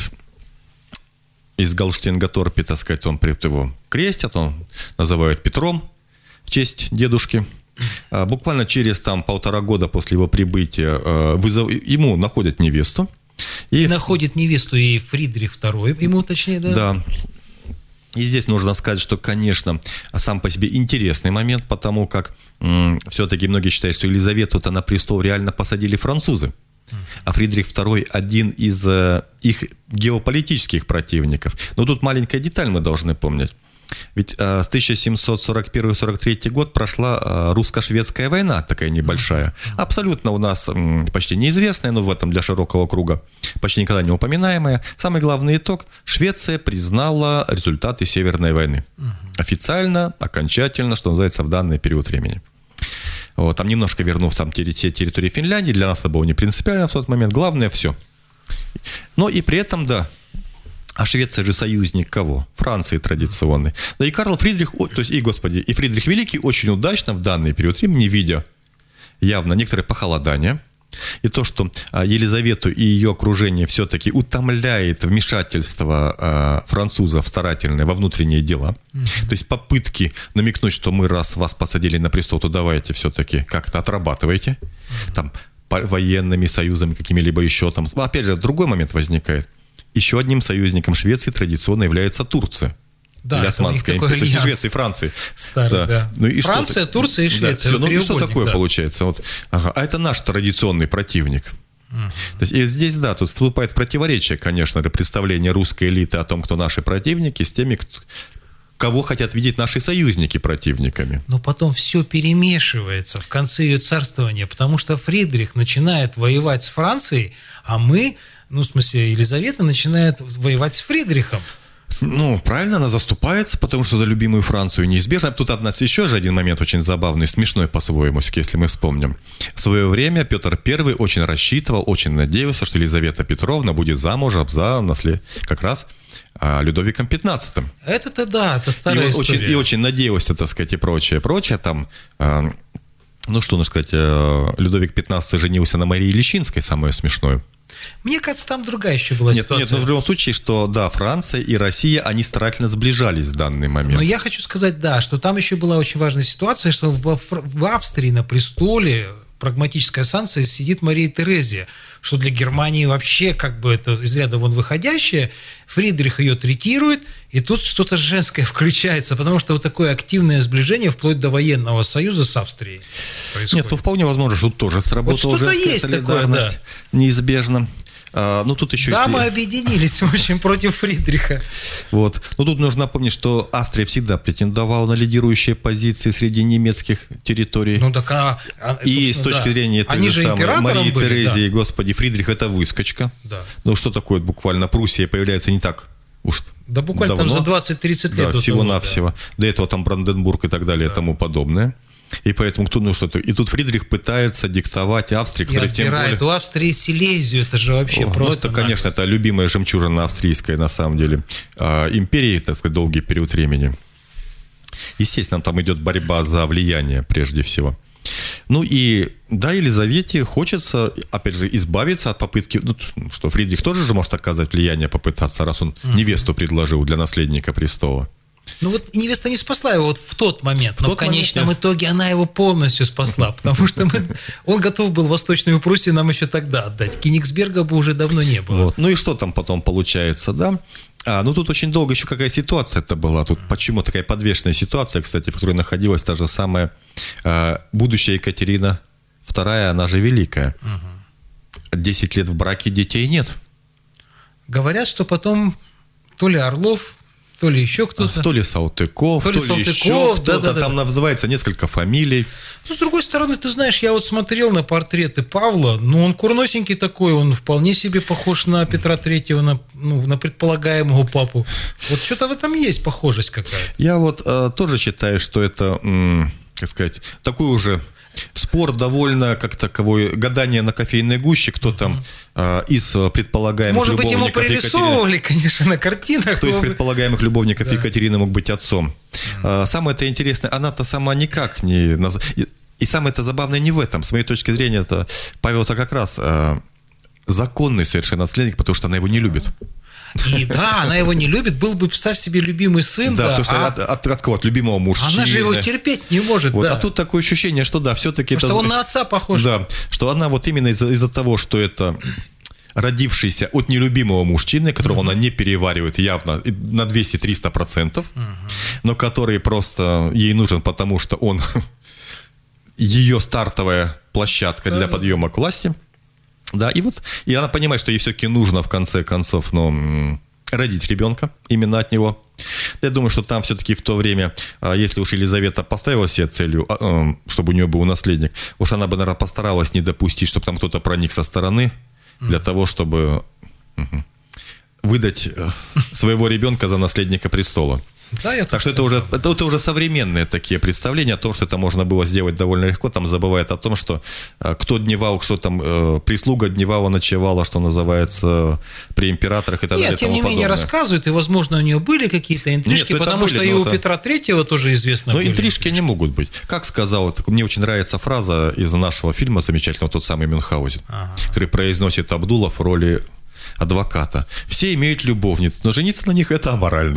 Из Галштингаторпи, так сказать, он его крестят, он называют Петром в честь дедушки. А, буквально через там полтора года после его прибытия а, вызов, ему находят невесту. И, и находит невесту и Фридрих второй, ему точнее, да? Да. И здесь нужно сказать, что, конечно, сам по себе интересный момент, потому как м- все-таки многие считают, что Елизавету-то на престол реально посадили французы. А Фридрих второй один из э, их геополитических противников. Но тут маленькая деталь мы должны помнить. Ведь э, с тысяча семьсот сорок первый — сорок третий год прошла э, русско-шведская война, такая небольшая. Абсолютно у нас м, почти неизвестная, но в этом для широкого круга почти никогда не упоминаемая. Самый главный итог: Швеция признала результаты Северной войны. Официально, окончательно, что называется, в данный период времени. Вот, там немножко вернув там те территории Финляндии, для нас это было не принципиально в тот момент, главное все. Но и при этом, да, а Швеция же союзник кого? Франции традиционный. Да и Карл Фридрих, то есть, и, господи, и Фридрих Великий очень удачно в данный период времени, видя явно некоторое похолодание, и то, что Елизавету и ее окружение все-таки утомляет вмешательство э, французов старательное во внутренние дела. Mm-hmm. То есть попытки намекнуть, что мы раз вас посадили на престол, то давайте все-таки как-то отрабатывайте. Mm-hmm. Там военными союзами какими-либо еще там. Опять же, другой момент возникает. Еще одним союзником Швеции традиционно является Турция. Да, для Османской империи. То есть Швеции и Франции. Старый, да. Да. Ну, и Франция, что, Турция и Швеция. Да, все, ну, что такое да. получается? Вот, ага. А это наш традиционный противник. Uh-huh. То есть, и здесь, да, тут вступает в противоречие, конечно, это представление русской элиты о том, кто наши противники, с теми, кто, кого хотят видеть наши союзники противниками. Но потом все перемешивается в конце ее царствования, потому что Фридрих начинает воевать с Францией, а мы, ну, в смысле, Елизавета начинает воевать с Фридрихом. Ну, правильно, она заступается, потому что за любимую Францию неизбежно. Тут одна, еще же один момент очень забавный, смешной по-своему, если мы вспомним. В свое время Петр Первый очень рассчитывал, очень надеялся, что Елизавета Петровна будет замужем за наслед... как раз Людовиком пятнадцатым. Это-то да, это старая и история. Очень, и очень надеялся, так сказать, и прочее, прочее. Там, ну, что нужно сказать, Людовик пятнадцатый женился на Марии Лещинской, самое смешное. Мне кажется, там другая еще была нет, ситуация. Нет, но в любом случае, что да, Франция и Россия, они старательно сближались в данный момент. Но я хочу сказать, да, что там еще была очень важная ситуация, что в, в Австрии на престоле прагматическая санкция сидит Мария Терезия, что для Германии вообще как бы это из ряда вон выходящее. Фридрих ее третирует, и тут что-то женское включается, потому что вот такое активное сближение вплоть до военного союза с Австрией происходит. Нет, ну вполне возможно, что тут тоже сработало вот уже есть такое, да. Неизбежно. А, ну, тут еще Дамы и... объединились, в общем, против Фридриха. Вот. Но тут нужно напомнить, что Австрия всегда претендовала на лидирующие позиции среди немецких территорий. Ну, так, а, и с точки да. зрения этой Они же же самой Марии были, Терезии, да. господи, Фридрих — это выскочка. Да. Ну, что такое буквально Пруссия появляется не так уж да буквально давно. Там за двадцать-тридцать лет. Да, до всего-навсего. Да. До этого там Бранденбург и так далее да. и тому подобное. И поэтому кто, ну что-то. И тут Фридрих пытается диктовать Австрии, которая тем более... у Австрии Силезию, это же вообще О, просто. Ну, это, конечно, это любимая жемчужина австрийская, на самом деле. А, империи, так сказать, долгий период времени. Естественно, там идет борьба за влияние, прежде всего. Ну и, да, Елизавете хочется, опять же, избавиться от попытки, ну, что Фридрих тоже же может оказать влияние, попытаться, раз он mm-hmm. невесту предложил для наследника престола. Ну вот невеста не спасла его вот в тот момент, в но тот в конечном момент, итоге она его полностью спасла, потому что мы, он готов был Восточную Пруссию нам еще тогда отдать. Кенигсберга бы уже давно не было. Вот. Ну и что там потом получается, да? А, ну тут очень долго еще какая ситуация-то была. Тут почему такая подвешенная ситуация, кстати, в которой находилась та же самая а, будущая Екатерина вторая, она же великая. Десять лет в браке, детей нет. Говорят, что потом то ли Орлов... То ли еще кто-то. А, то ли Салтыков, то ли, то ли Салтыков, еще кто-то. Да, да, там да. называется несколько фамилий. Ну, с другой стороны, ты знаешь, я вот смотрел на портреты Павла, ну, он курносенький такой, он вполне себе похож на Петра Третьего, на, ну, на предполагаемого папу. Вот что-то в этом есть похожесть какая-то. Я вот э, тоже считаю, что это, м, как сказать, такой уже... Спор довольно, как таковой, гадание на кофейной гуще, кто uh-huh. там э, из предполагаемых Может быть, любовников ему пририсовывали, Екатерины, конечно, на картинах. Кто из предполагаемых любовников да. Екатерины мог быть отцом. Uh-huh. Самое-то интересное, она-то сама никак не... И, и самое-то забавное не в этом. С моей точки зрения, это Павел-то как раз э, законный совершенно наследник, потому что она его не любит. И да, она его не любит, был бы, представь себе, любимый сын. Да, да потому что а... от, от, от кого? От любимого мужчины. Она же его терпеть не может, вот, да. А тут такое ощущение, что да, все-таки... Потому это... что он на отца похож. Да, что она вот именно из-за, из-за того, что это родившийся от нелюбимого мужчины, которого uh-huh. она не переваривает явно на двести-триста процентов, uh-huh. но который просто ей нужен, потому что он ее стартовая площадка для подъема к власти. Да, и вот, и она понимает, что ей все-таки нужно, в конце концов, ну, родить ребенка именно от него. Я думаю, что там все-таки в то время, если уж Елизавета поставила себе целью, чтобы у нее был наследник, уж она бы, наверное, постаралась не допустить, чтобы там кто-то проник со стороны, для mm-hmm. того, чтобы выдать своего ребенка за наследника престола. Да, я так что это уже, это, это уже современные такие представления о том, что это можно было сделать довольно легко. Там забывает о том, что э, кто дневал, что там э, прислуга дневала, ночевала, что называется, при императорах и так Нет, далее. Нет, тем не менее рассказывают, и, возможно, у нее были какие-то интрижки, Нет, потому были, что и у это... Петра Третьего тоже известно. Но были интрижки интрижки. не могут быть. Как сказал, так, мне очень нравится фраза из нашего фильма замечательного, тот самый Мюнхгаузен, ага. который произносит Абдулов в роли адвоката. Все имеют любовниц, но жениться на них это аморально.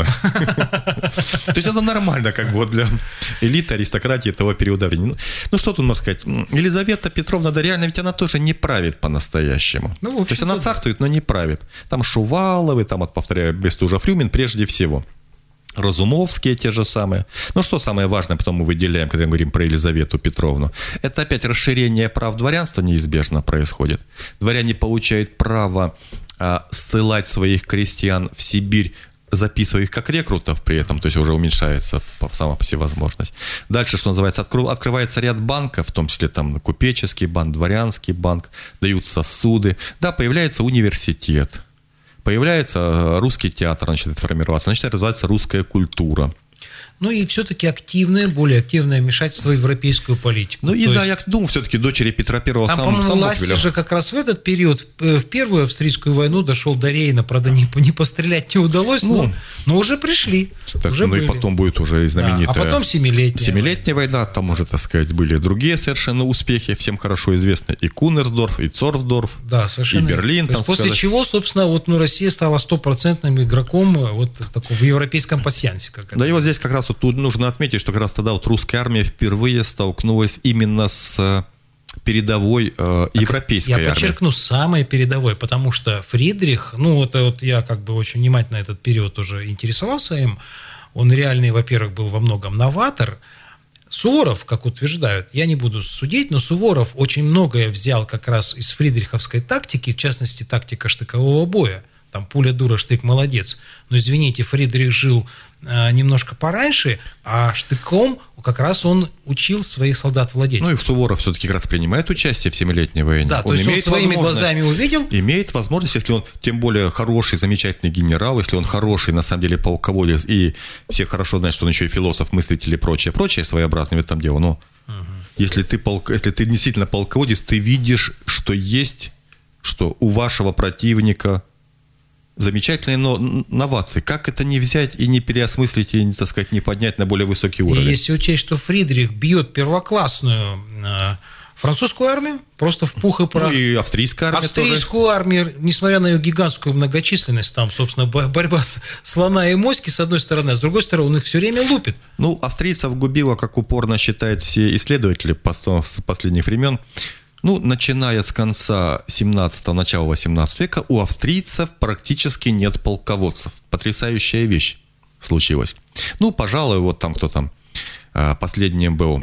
То есть это нормально, как бы вот для элиты, аристократии того периода времени. Ну что тут можно сказать? Елизавета Петровна, да реально, ведь она тоже не правит по-настоящему. То есть она царствует, но не правит. Там Шуваловы, там, вот, повторяю, Бестужев-Рюмин прежде всего. Разумовские те же самые. Ну, что самое важное, потом мы выделяем, когда говорим про Елизавету Петровну, это опять расширение прав дворянства неизбежно происходит. Дворяне получают право а, ссылать своих крестьян в Сибирь, записывая их как рекрутов при этом, то есть уже уменьшается сама по себе возможность. Дальше, что называется, открыв, открывается ряд банков, в том числе там купеческий банк, дворянский банк, даются суды. Да, появляется университет. Появляется русский театр, начинает формироваться, начинает развиваться русская культура. Ну и все-таки активное, более активное вмешательство в европейскую политику. Ну и То да, есть... я думаю, все-таки дочери Петра Первого сам, по-моему, сам Ласси же как раз в этот период, в Первую австрийскую войну дошел до Рейна, правда, не, не пострелять не удалось, ну, но, но уже пришли. Так, уже ну были. И потом будет уже и знаменитая... Да, а потом семилетняя. Семилетняя война, там уже, так сказать, были другие совершенно успехи, всем хорошо известны. И Кунерсдорф, и Цорфдорф, да, совершенно. И Берлин. Там, после сказать... чего, собственно, вот, ну, Россия стала стопроцентным игроком вот, такого, в европейском пассиансе. Как да, это. И вот здесь как раз вот тут нужно отметить, что как раз тогда вот русская армия впервые столкнулась именно с передовой э, европейской я армией. Я подчеркну, самой передовой, потому что Фридрих, ну, это вот я как бы очень внимательно этот период уже интересовался им, он реальный, во-первых, был во многом новатор. Суворов, как утверждают, я не буду судить, но Суворов очень многое взял как раз из фридриховской тактики, в частности, тактика штыкового боя. Там пуля дура, штык молодец. Но, извините, Фридрих жил э, немножко пораньше, а штыком как раз он учил своих солдат владеть. Ну и Суворов все-таки как раз принимает участие в Семилетней войне. Да, он то есть он своими глазами увидел. Имеет возможность, если он тем более хороший, замечательный генерал, если он хороший, на самом деле, полководец, и все хорошо знают, что он еще и философ, мыслитель и прочее, прочее своеобразное в этом дело. Но угу. если, ты полк... если ты действительно полководец, ты видишь, что есть, что у вашего противника... замечательные но новации. Как это не взять и не переосмыслить, и, так сказать, не поднять на более высокий уровень? И если учесть, что Фридрих бьет первоклассную э, французскую армию, просто в пух и прах. Ну и австрийская армия Австрийскую тоже. армию, несмотря на ее гигантскую многочисленность, там, собственно, борьба с слона и моськи, с одной стороны, а с другой стороны, он их все время лупит. Ну, австрийцев губило, как упорно считают все исследователи с последних времен, ну, начиная с конца семнадцатого, начала восемнадцатого века, у австрийцев практически нет полководцев. Потрясающая вещь случилась. Ну, пожалуй, вот там кто там последним был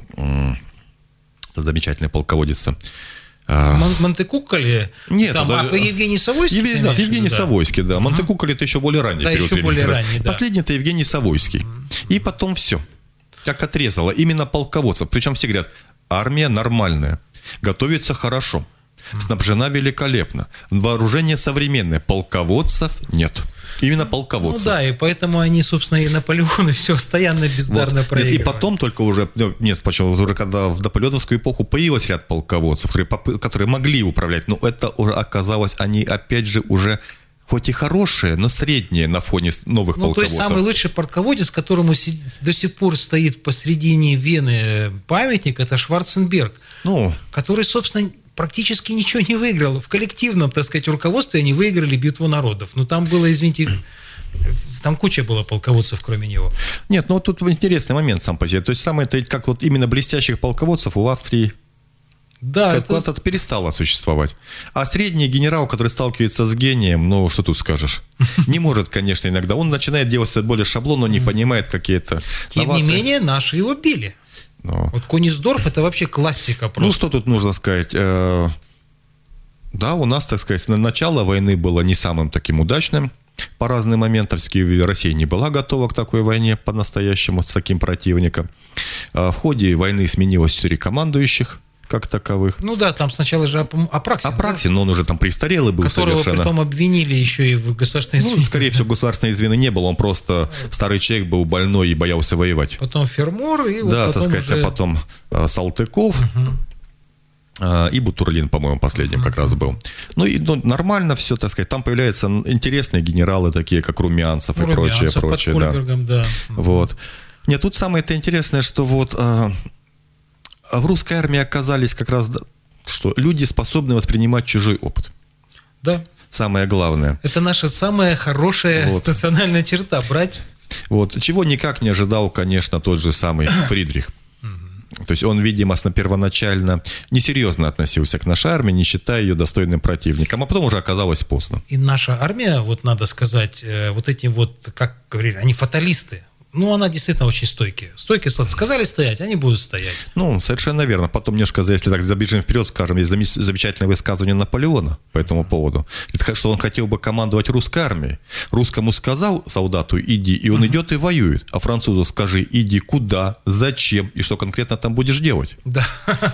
замечательный полководец. Монтекукколи? Нет, там, да, а Евгений Савойский? Евгений, да, Евгений да. Савойский, да. Угу. Монтекукколи это еще более ранний да, период еще времени. Более ранний, да. Последний это Евгений Савойский. Угу. И потом все. Как отрезало. Именно полководцев. Причем все говорят, армия нормальная. Готовится хорошо, снабжена великолепно, вооружение современное, полководцев нет. Именно полководцев. Ну да, и поэтому они, собственно, и Наполеон, и все постоянно бездарно вот. проигрывали. И потом только уже, нет, почему, уже когда в наполеоновскую эпоху появился ряд полководцев, которые, которые могли управлять, но это уже оказалось, они опять же уже... хоть и хорошие, но средние на фоне новых ну, полководцев. То есть самый лучший полководец, которому до сих пор стоит посредине Вены памятник, это Шварценберг, ну, который, собственно, практически ничего не выиграл. В коллективном, так сказать, руководстве они выиграли битву народов. Но там было, извините, там куча было полководцев, кроме него. Нет, ну тут интересный момент сам по себе. То есть самое, это как вот именно блестящих полководцев у Австрии да, это... это перестало существовать. А средний генерал, который сталкивается с гением, ну, что тут скажешь? Не может, конечно, иногда. Он начинает делать более шаблон, но не понимает какие-то Тем новации. не менее, наши его били. Но... Вот Конисдорф – это вообще классика просто. Ну, что тут нужно сказать? Да, у нас, так сказать, начало войны было не самым таким удачным. По разным моментам все-таки Россия не была готова к такой войне по-настоящему с таким противником. В ходе войны сменилось четыре командующих как таковых. Ну да, там сначала же Апраксин. Апраксин, да? Но он уже там престарелый был которого совершенно. Которого потом обвинили еще и в государственной измене. Ну, скорее всего, государственной измены не было, он просто старый человек был больной и боялся воевать. Потом Фермор и вот да, потом так сказать, уже... а потом Салтыков uh-huh. и Бутурлин, по-моему, последним uh-huh. как раз был. Ну и ну, нормально все, так сказать, там появляются интересные генералы, такие как Румянцев ну, и прочее, Румянцев прочее. Под Кольбергом, да. да. Uh-huh. Вот. Нет, тут самое-то интересное, что вот а, в русской армии оказались как раз, что люди способны воспринимать чужой опыт. Да. самое главное. Это наша самая хорошая вот. национальная черта, брать. Вот. Чего никак не ожидал, конечно, тот же самый Фридрих. То есть он, видимо, первоначально несерьезно относился к нашей армии, не считая ее достойным противником, а потом уже оказалось поздно. И наша армия, вот надо сказать, вот эти вот, как говорили, они фаталисты. Ну, она действительно очень стойкие. Стойкие солдаты. Сказали стоять, они будут стоять. Ну, совершенно верно. Потом немножко, если так забежим вперед, скажем, есть замечательное высказывание Наполеона по этому поводу, что он хотел бы командовать русской армией. Русскому сказал солдату «иди», и он uh-huh. идет и воюет. А французу скажи «иди куда, зачем и что конкретно там будешь делать». Да.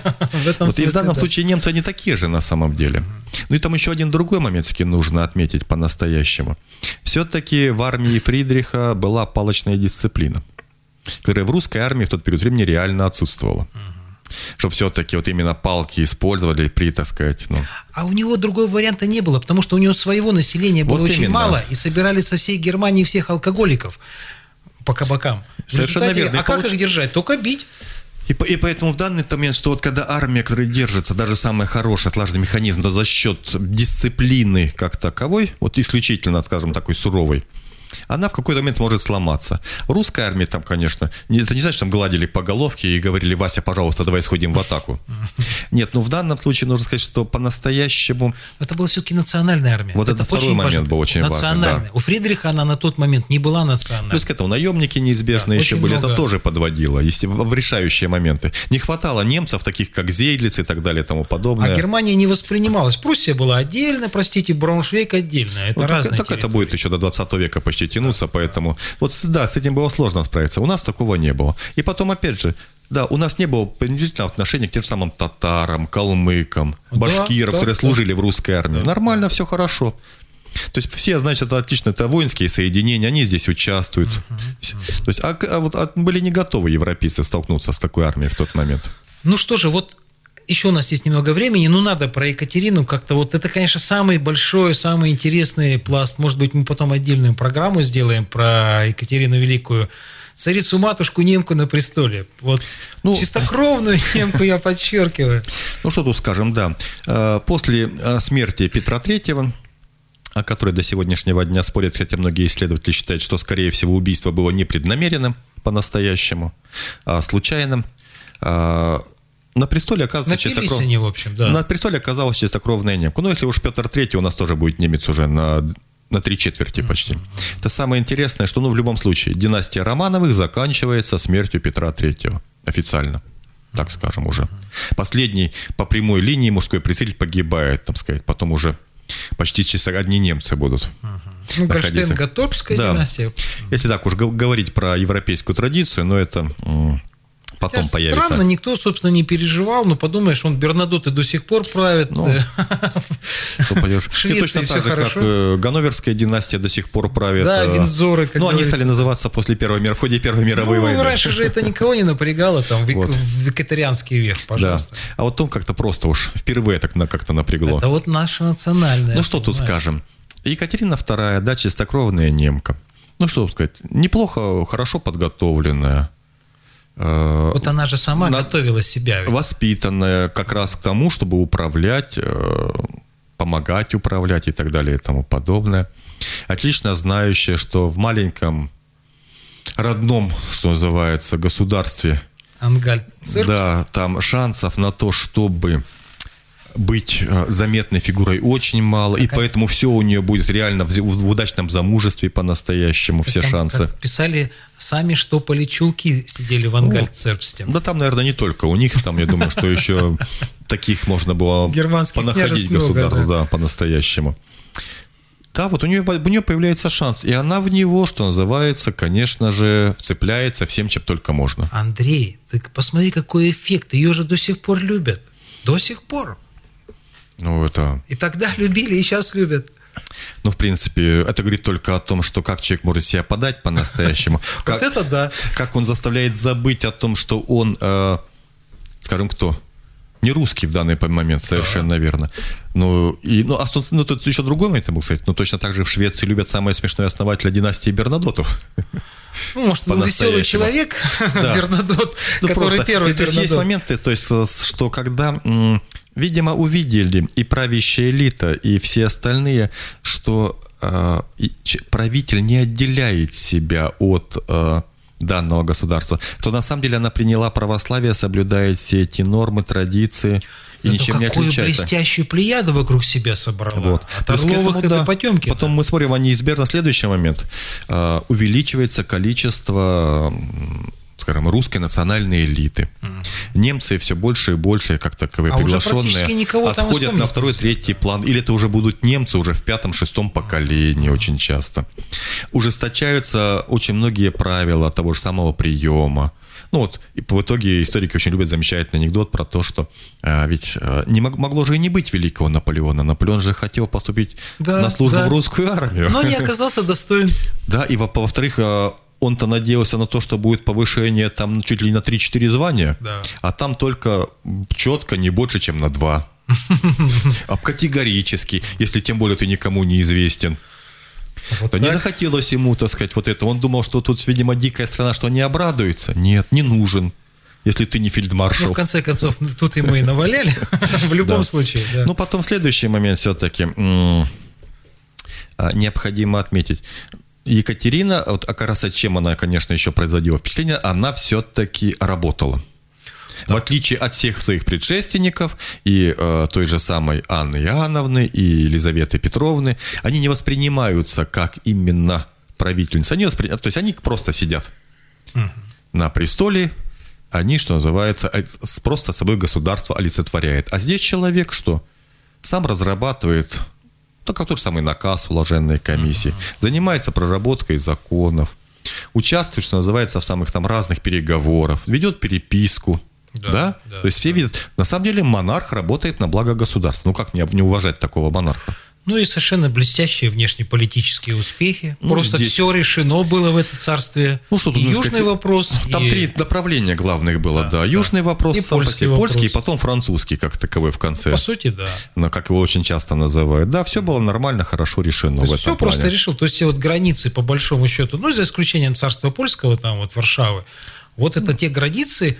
В этом вот смысле, и в данном да. случае немцы, они такие же на самом деле. Uh-huh. Ну и там еще один другой момент все-таки нужно отметить по-настоящему. Все-таки в армии Фридриха была палочная дисциплина, которая в русской армии в тот период времени реально отсутствовала. Угу. Чтобы все-таки вот именно палки использовали при, так сказать... Ну... А у него другого варианта не было, потому что у него своего населения было вот очень именно. мало, и собирали со всей Германии всех алкоголиков по кабакам. Совершенно верно. А как получ... их держать? Только бить. И, и поэтому в данный момент, что вот когда армия, которая держится, даже самый хороший отлаженный механизм, то за счет дисциплины как таковой, вот исключительно, скажем, такой суровой, она в какой-то момент может сломаться. Русская армия там, конечно, это не значит, что там гладили по головке и говорили: Вася, пожалуйста, давай сходим в атаку. Нет, но в данном случае нужно сказать, что по-настоящему... Это была все-таки национальная армия. Вот это второй момент был очень важный. Да. У Фридриха она на тот момент не была национальной. Плюс к этому наемники неизбежно да, еще были. Много... Это тоже подводило если в решающие моменты. Не хватало немцев, таких как Зейдлиц и так далее и тому подобное. А Германия не воспринималась. Пруссия была отдельно, простите, Брауншвейг отдельно. Это вот разные так, так это будет еще до двадцатого века почти тянуться, поэтому вот да, с этим было сложно справиться. У нас такого не было. И потом, опять же, да, у нас не было принудительного отношения к тем же самым татарам, калмыкам, башкирам, да, которые да, служили да. в русской армии. Да. Нормально, все хорошо. То есть все, значит, это отлично, это воинские соединения, они здесь участвуют. Uh-huh, uh-huh. То есть, а, а вот а были не готовы европейцы столкнуться с такой армией в тот момент. Ну что же, вот еще у нас есть немного времени, но надо про Екатерину как-то вот это, конечно, самый большой, самый интересный пласт. Может быть, мы потом отдельную программу сделаем про Екатерину Великую. Царицу-матушку немку на престоле. Вот ну, чистокровную немку я подчеркиваю. Ну что тут скажем, да. После смерти Петра Третьего, о которой до сегодняшнего дня спорят, хотя многие исследователи считают, что, скорее всего, убийство было непреднамеренным по-настоящему, а случайным. На престоле оказывается чистокровная... они, в общем, да. На престоле оказалась чистокровная немка. Ну, если уж Петр Третий, у нас тоже будет немец уже на, на три четверти почти. Mm-hmm. Это самое интересное, что, ну, в любом случае, династия Романовых заканчивается смертью Петра Третьего. Официально, так mm-hmm. скажем уже. Mm-hmm. Последний по прямой линии мужской представитель погибает, так сказать. Потом уже почти чисто одни немцы будут mm-hmm. Ну, Гольштейн-Готторпская да. династия. Если так уж говорить про европейскую традицию, но это... Потом Хотя появится. Странно, никто, собственно, не переживал, но подумаешь, он Бернадотты до сих пор правит. Ну, в Швеции все хорошо. Как Ганноверская династия до сих пор правит. Да, Виндзоры. Ну, они стали называться после Первой мировой, в ходе Первой мировой ну, войны. Ну, раньше же это никого не напрягало, там, вот. в викторианский век, пожалуйста. Да. А вот он как-то просто уж впервые так как-то напрягло. Это вот наша национальная. Ну, что тут скажем. Екатерина Вторая, да, чистокровная немка. Ну, что сказать, неплохо, хорошо подготовленная. Вот она же сама на... готовила себя. Ведь. Воспитанная как раз к тому, чтобы управлять, помогать управлять и так далее и тому подобное. Отлично знающая, что в маленьком родном, что называется, государстве, Ангальт-Цербст, да, там шансов на то, чтобы быть заметной фигурой очень мало, так, и поэтому все у нее будет реально в, в удачном замужестве по-настоящему, все там, шансы. Как писали, сами штопали чулки, сидели в Ангальт-Цербсте. Да там, наверное, не только у них, там, я думаю, что еще таких можно было понаходить государств, да, по-настоящему. Да, вот у нее, у нее появляется шанс, и она в него, что называется, конечно же, вцепляется всем, чем только можно. Андрей, ты посмотри, какой эффект, ее же до сих пор любят, до сих пор. Ну, это... И тогда любили, и сейчас любят. Ну, в принципе, это говорит только о том, что как человек может себя подать по-настоящему. Вот это да. Как он заставляет забыть о том, что он, скажем, кто? Не русский в данный момент, совершенно верно. Ну, и, ну, а ну, тут еще другой момент, я могу сказать. Ну, точно так же в Швеции любят самое смешное основателя династии Бернадотов. Ну, может, был веселый человек, да. Бернадот, ну, который просто, первый то есть, Бернадот. Есть моменты, то есть, что когда видимо, увидели и правящая элита, и все остальные, что э, правитель не отделяет себя от э, данного государства, что на самом деле она приняла православие, соблюдает все эти нормы, традиции, и Зато ничем не отличается. Какую блестящую плеяду вокруг себя собрала. Вот. От Орловых и да. до Потемкина. Потом мы смотрим, а неизбежно следующий момент. Uh, увеличивается количество, скажем, русской национальной элиты. Mm. Немцы все больше и больше, как таковые а приглашенные, отходят на второй, третий план. Или это уже будут немцы уже в пятом, шестом поколении mm. очень часто. Ужесточаются очень многие правила того же самого приема. Ну вот, и в итоге историки очень любят замечательный анекдот про то, что а, ведь а, не мог, могло же и не быть великого Наполеона. Наполеон же хотел поступить да, на службу да. в русскую армию. Но не оказался достоин. Да, и во- во-вторых, а, он-то надеялся на то, что будет повышение там чуть ли не на три-четыре звания, да. а там только четко не больше, чем на два. А категорически, если тем более ты никому не известен. Вот не захотелось ему, так сказать, вот это. Он думал, что тут, видимо, дикая страна, что не обрадуется. Нет, не нужен, если ты не фельдмаршал. Ну, в конце концов, тут ему и наваляли, в любом случае. Ну, потом следующий момент все-таки необходимо отметить. Екатерина, вот как раз о чем она, конечно, еще производила впечатление, она все-таки работала. Да. В отличие от всех своих предшественников, и э, той же самой Анны Иоанновны, и Елизаветы Петровны, они не воспринимаются как именно правительницы. Они воспри... То есть они просто сидят угу. на престоле, они, что называется, просто собой государство олицетворяет. А здесь человек что? Сам разрабатывает, ну, как тот же самый наказ уложенной комиссии, угу. занимается проработкой законов, участвует, что называется, в самых там разных переговорах, ведет переписку. Да, да? да? То есть все да. видят, на самом деле монарх работает на благо государства. Ну как не, не уважать такого монарха? Ну и совершенно блестящие внешнеполитические успехи. Ну, просто здесь... все решено было в это царстве. Ну, что тут и южный сказать? Вопрос. Там и... три направления главных было, да. да. Южный да. вопрос, и польский, вопрос. польский, и потом французский, как таковой в конце. По сути, да. Но, как его очень часто называют. Да, все было нормально, хорошо решено. То есть все плане. Просто решил. То есть все вот границы, по большому счету, ну, за исключением царства польского, там вот Варшавы, вот это те границы,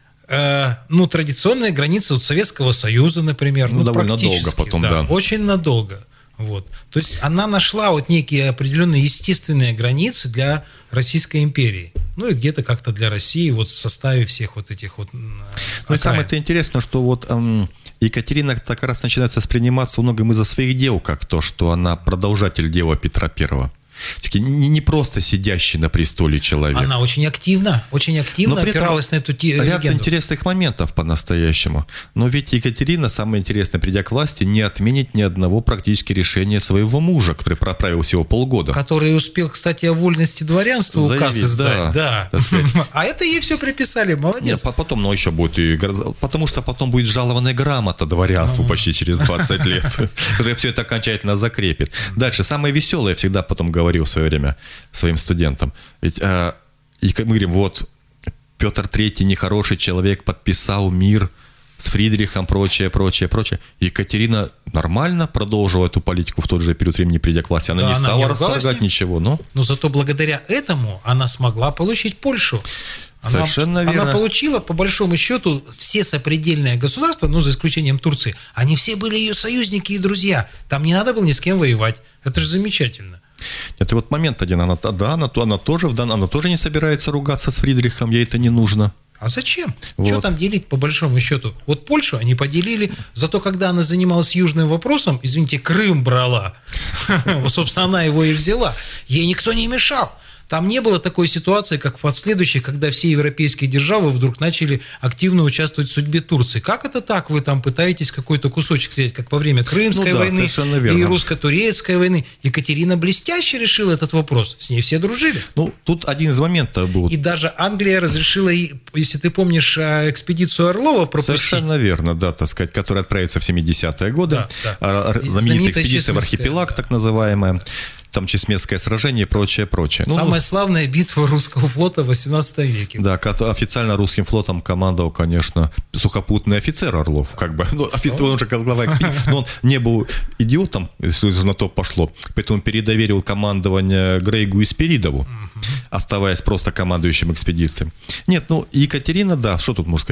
э, ну, традиционные границы вот Советского Союза, например. Ну, ну довольно долго потом, да. да. Очень надолго. Вот. То есть она нашла вот некие определенные естественные границы для Российской империи. Ну и где-то как-то для России вот в составе всех вот этих вот Ну и самое-то интересное, что вот эм, Екатерина так раз начинает восприниматься многим из-за своих дел, как то, что она продолжатель дела Петра Первого. Не, не просто сидящий на престоле человек. Она очень активно, очень активно опиралась на эту легенду. Ряд интересных моментов по-настоящему. Но ведь Екатерина, самое интересное, придя к власти, не отменит ни одного практически решения своего мужа, который проправил всего полгода. Который успел, кстати, о вольности дворянства указ издать. Да, да. А это ей все приписали, молодец. Нет, потом, но еще будет и... Потому что потом будет жалованная грамота дворянству почти через двадцать лет, которая все это окончательно закрепит. Дальше, самое веселое всегда потом говорю в свое время своим студентам. Ведь а, и мы говорим, вот, Петр Третий нехороший человек, подписал мир с Фридрихом, прочее, прочее, прочее. Екатерина нормально продолжила эту политику в тот же период времени, придя к власти. Она да, не она стала не расторгать ничего. Но... но зато благодаря этому она смогла получить Польшу. Она, Совершенно верно. Она получила, по большому счету, все сопредельные государства, ну, за исключением Турции, они все были ее союзники и друзья. Там не надо было ни с кем воевать. Это же замечательно. Нет, и вот момент один, она, да, она, она, тоже, она тоже не собирается ругаться с Фридрихом, ей это не нужно. А зачем? Вот. Что там делить по большому счету? Вот Польшу они поделили, зато когда она занималась южным вопросом, извините, Крым брала, собственно, она его и взяла, ей никто не мешал. Там не было такой ситуации, как в последующих, когда все европейские державы вдруг начали активно участвовать в судьбе Турции. Как это так? Вы там пытаетесь какой-то кусочек взять, как во время Крымской ну, да, войны и русско-турецкой войны. Екатерина блестяще решила этот вопрос. С ней все дружили. Ну, тут один из моментов был. И даже Англия разрешила, если ты помнишь, экспедицию Орлова пропустить. Совершенно верно, да, так сказать, которая отправится в семидесятые годы. Да, да. Знаменитая, Знаменитая экспедиция в архипелаг, да. так называемая. Там Чесменское сражение и прочее, прочее. Самая ну, славная битва русского флота в восемнадцатом веке. Да, официально русским флотом командовал, конечно, сухопутный офицер Орлов, как бы, ну, офицер, он уже как глава экспедиции, но он не был идиотом, если уже на то пошло, поэтому передоверил командование Грейгу и Спиридову, угу. оставаясь просто командующим экспедицией. Нет, ну, Екатерина, да, что тут можно сказать?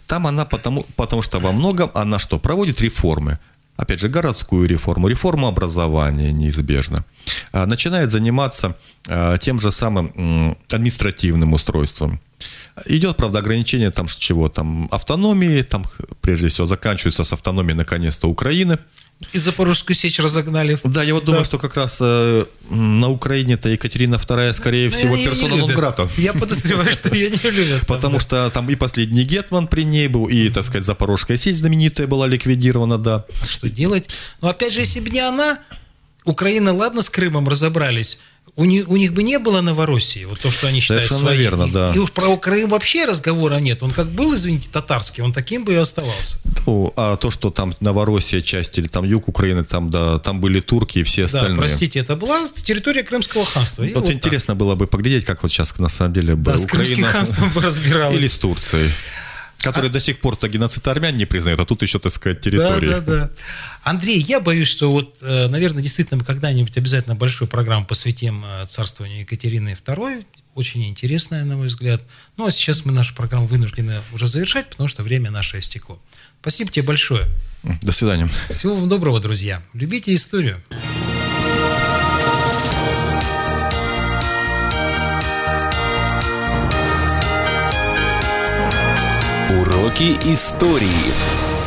Там она потому, потому что во многом она что? Проводит реформы. Опять же, городскую реформу, реформу образования неизбежно. Начинает заниматься тем же самым административным устройством. Идет, правда, ограничение там чего? Там автономии, там прежде всего заканчивается с автономией наконец-то Украины. И Запорожскую сечь разогнали. Да, я вот думаю, да. что как раз э, на Украине-то Екатерина вторая, скорее всего, персона нон-грата. Я подозреваю, что ее не любят. Потому что там и последний гетман при ней был, и, так сказать, Запорожская сеть знаменитая была ликвидирована, да. Что делать? Но опять же, если бы не она, Украина, ладно, с Крымом разобрались, У них, у них бы не было Новороссии, вот то, что они считают своим. Совершенно верно, да. И уж про Крым вообще разговора нет. Он как был, извините, татарский, он таким бы и оставался. Ну, а то, что там Новороссия часть или там юг Украины, там, да, там были турки и все остальные. Да, простите, это была территория Крымского ханства. Вот, вот интересно так. было бы поглядеть, как вот сейчас на самом деле да, бы с Крымским ханством бы разбиралась. Или с Турцией. Который а... до сих пор-то геноцид армян не признает, а тут еще, так сказать, территория. Да, да, да. Андрей, я боюсь, что вот, наверное, действительно мы когда-нибудь обязательно большую программу посвятим царствованию Екатерины второй. Очень интересная, на мой взгляд. Ну, а сейчас мы нашу программу вынуждены уже завершать, потому что время наше истекло. Спасибо тебе большое. До свидания. Всего вам доброго, друзья. Любите историю. Уроки истории.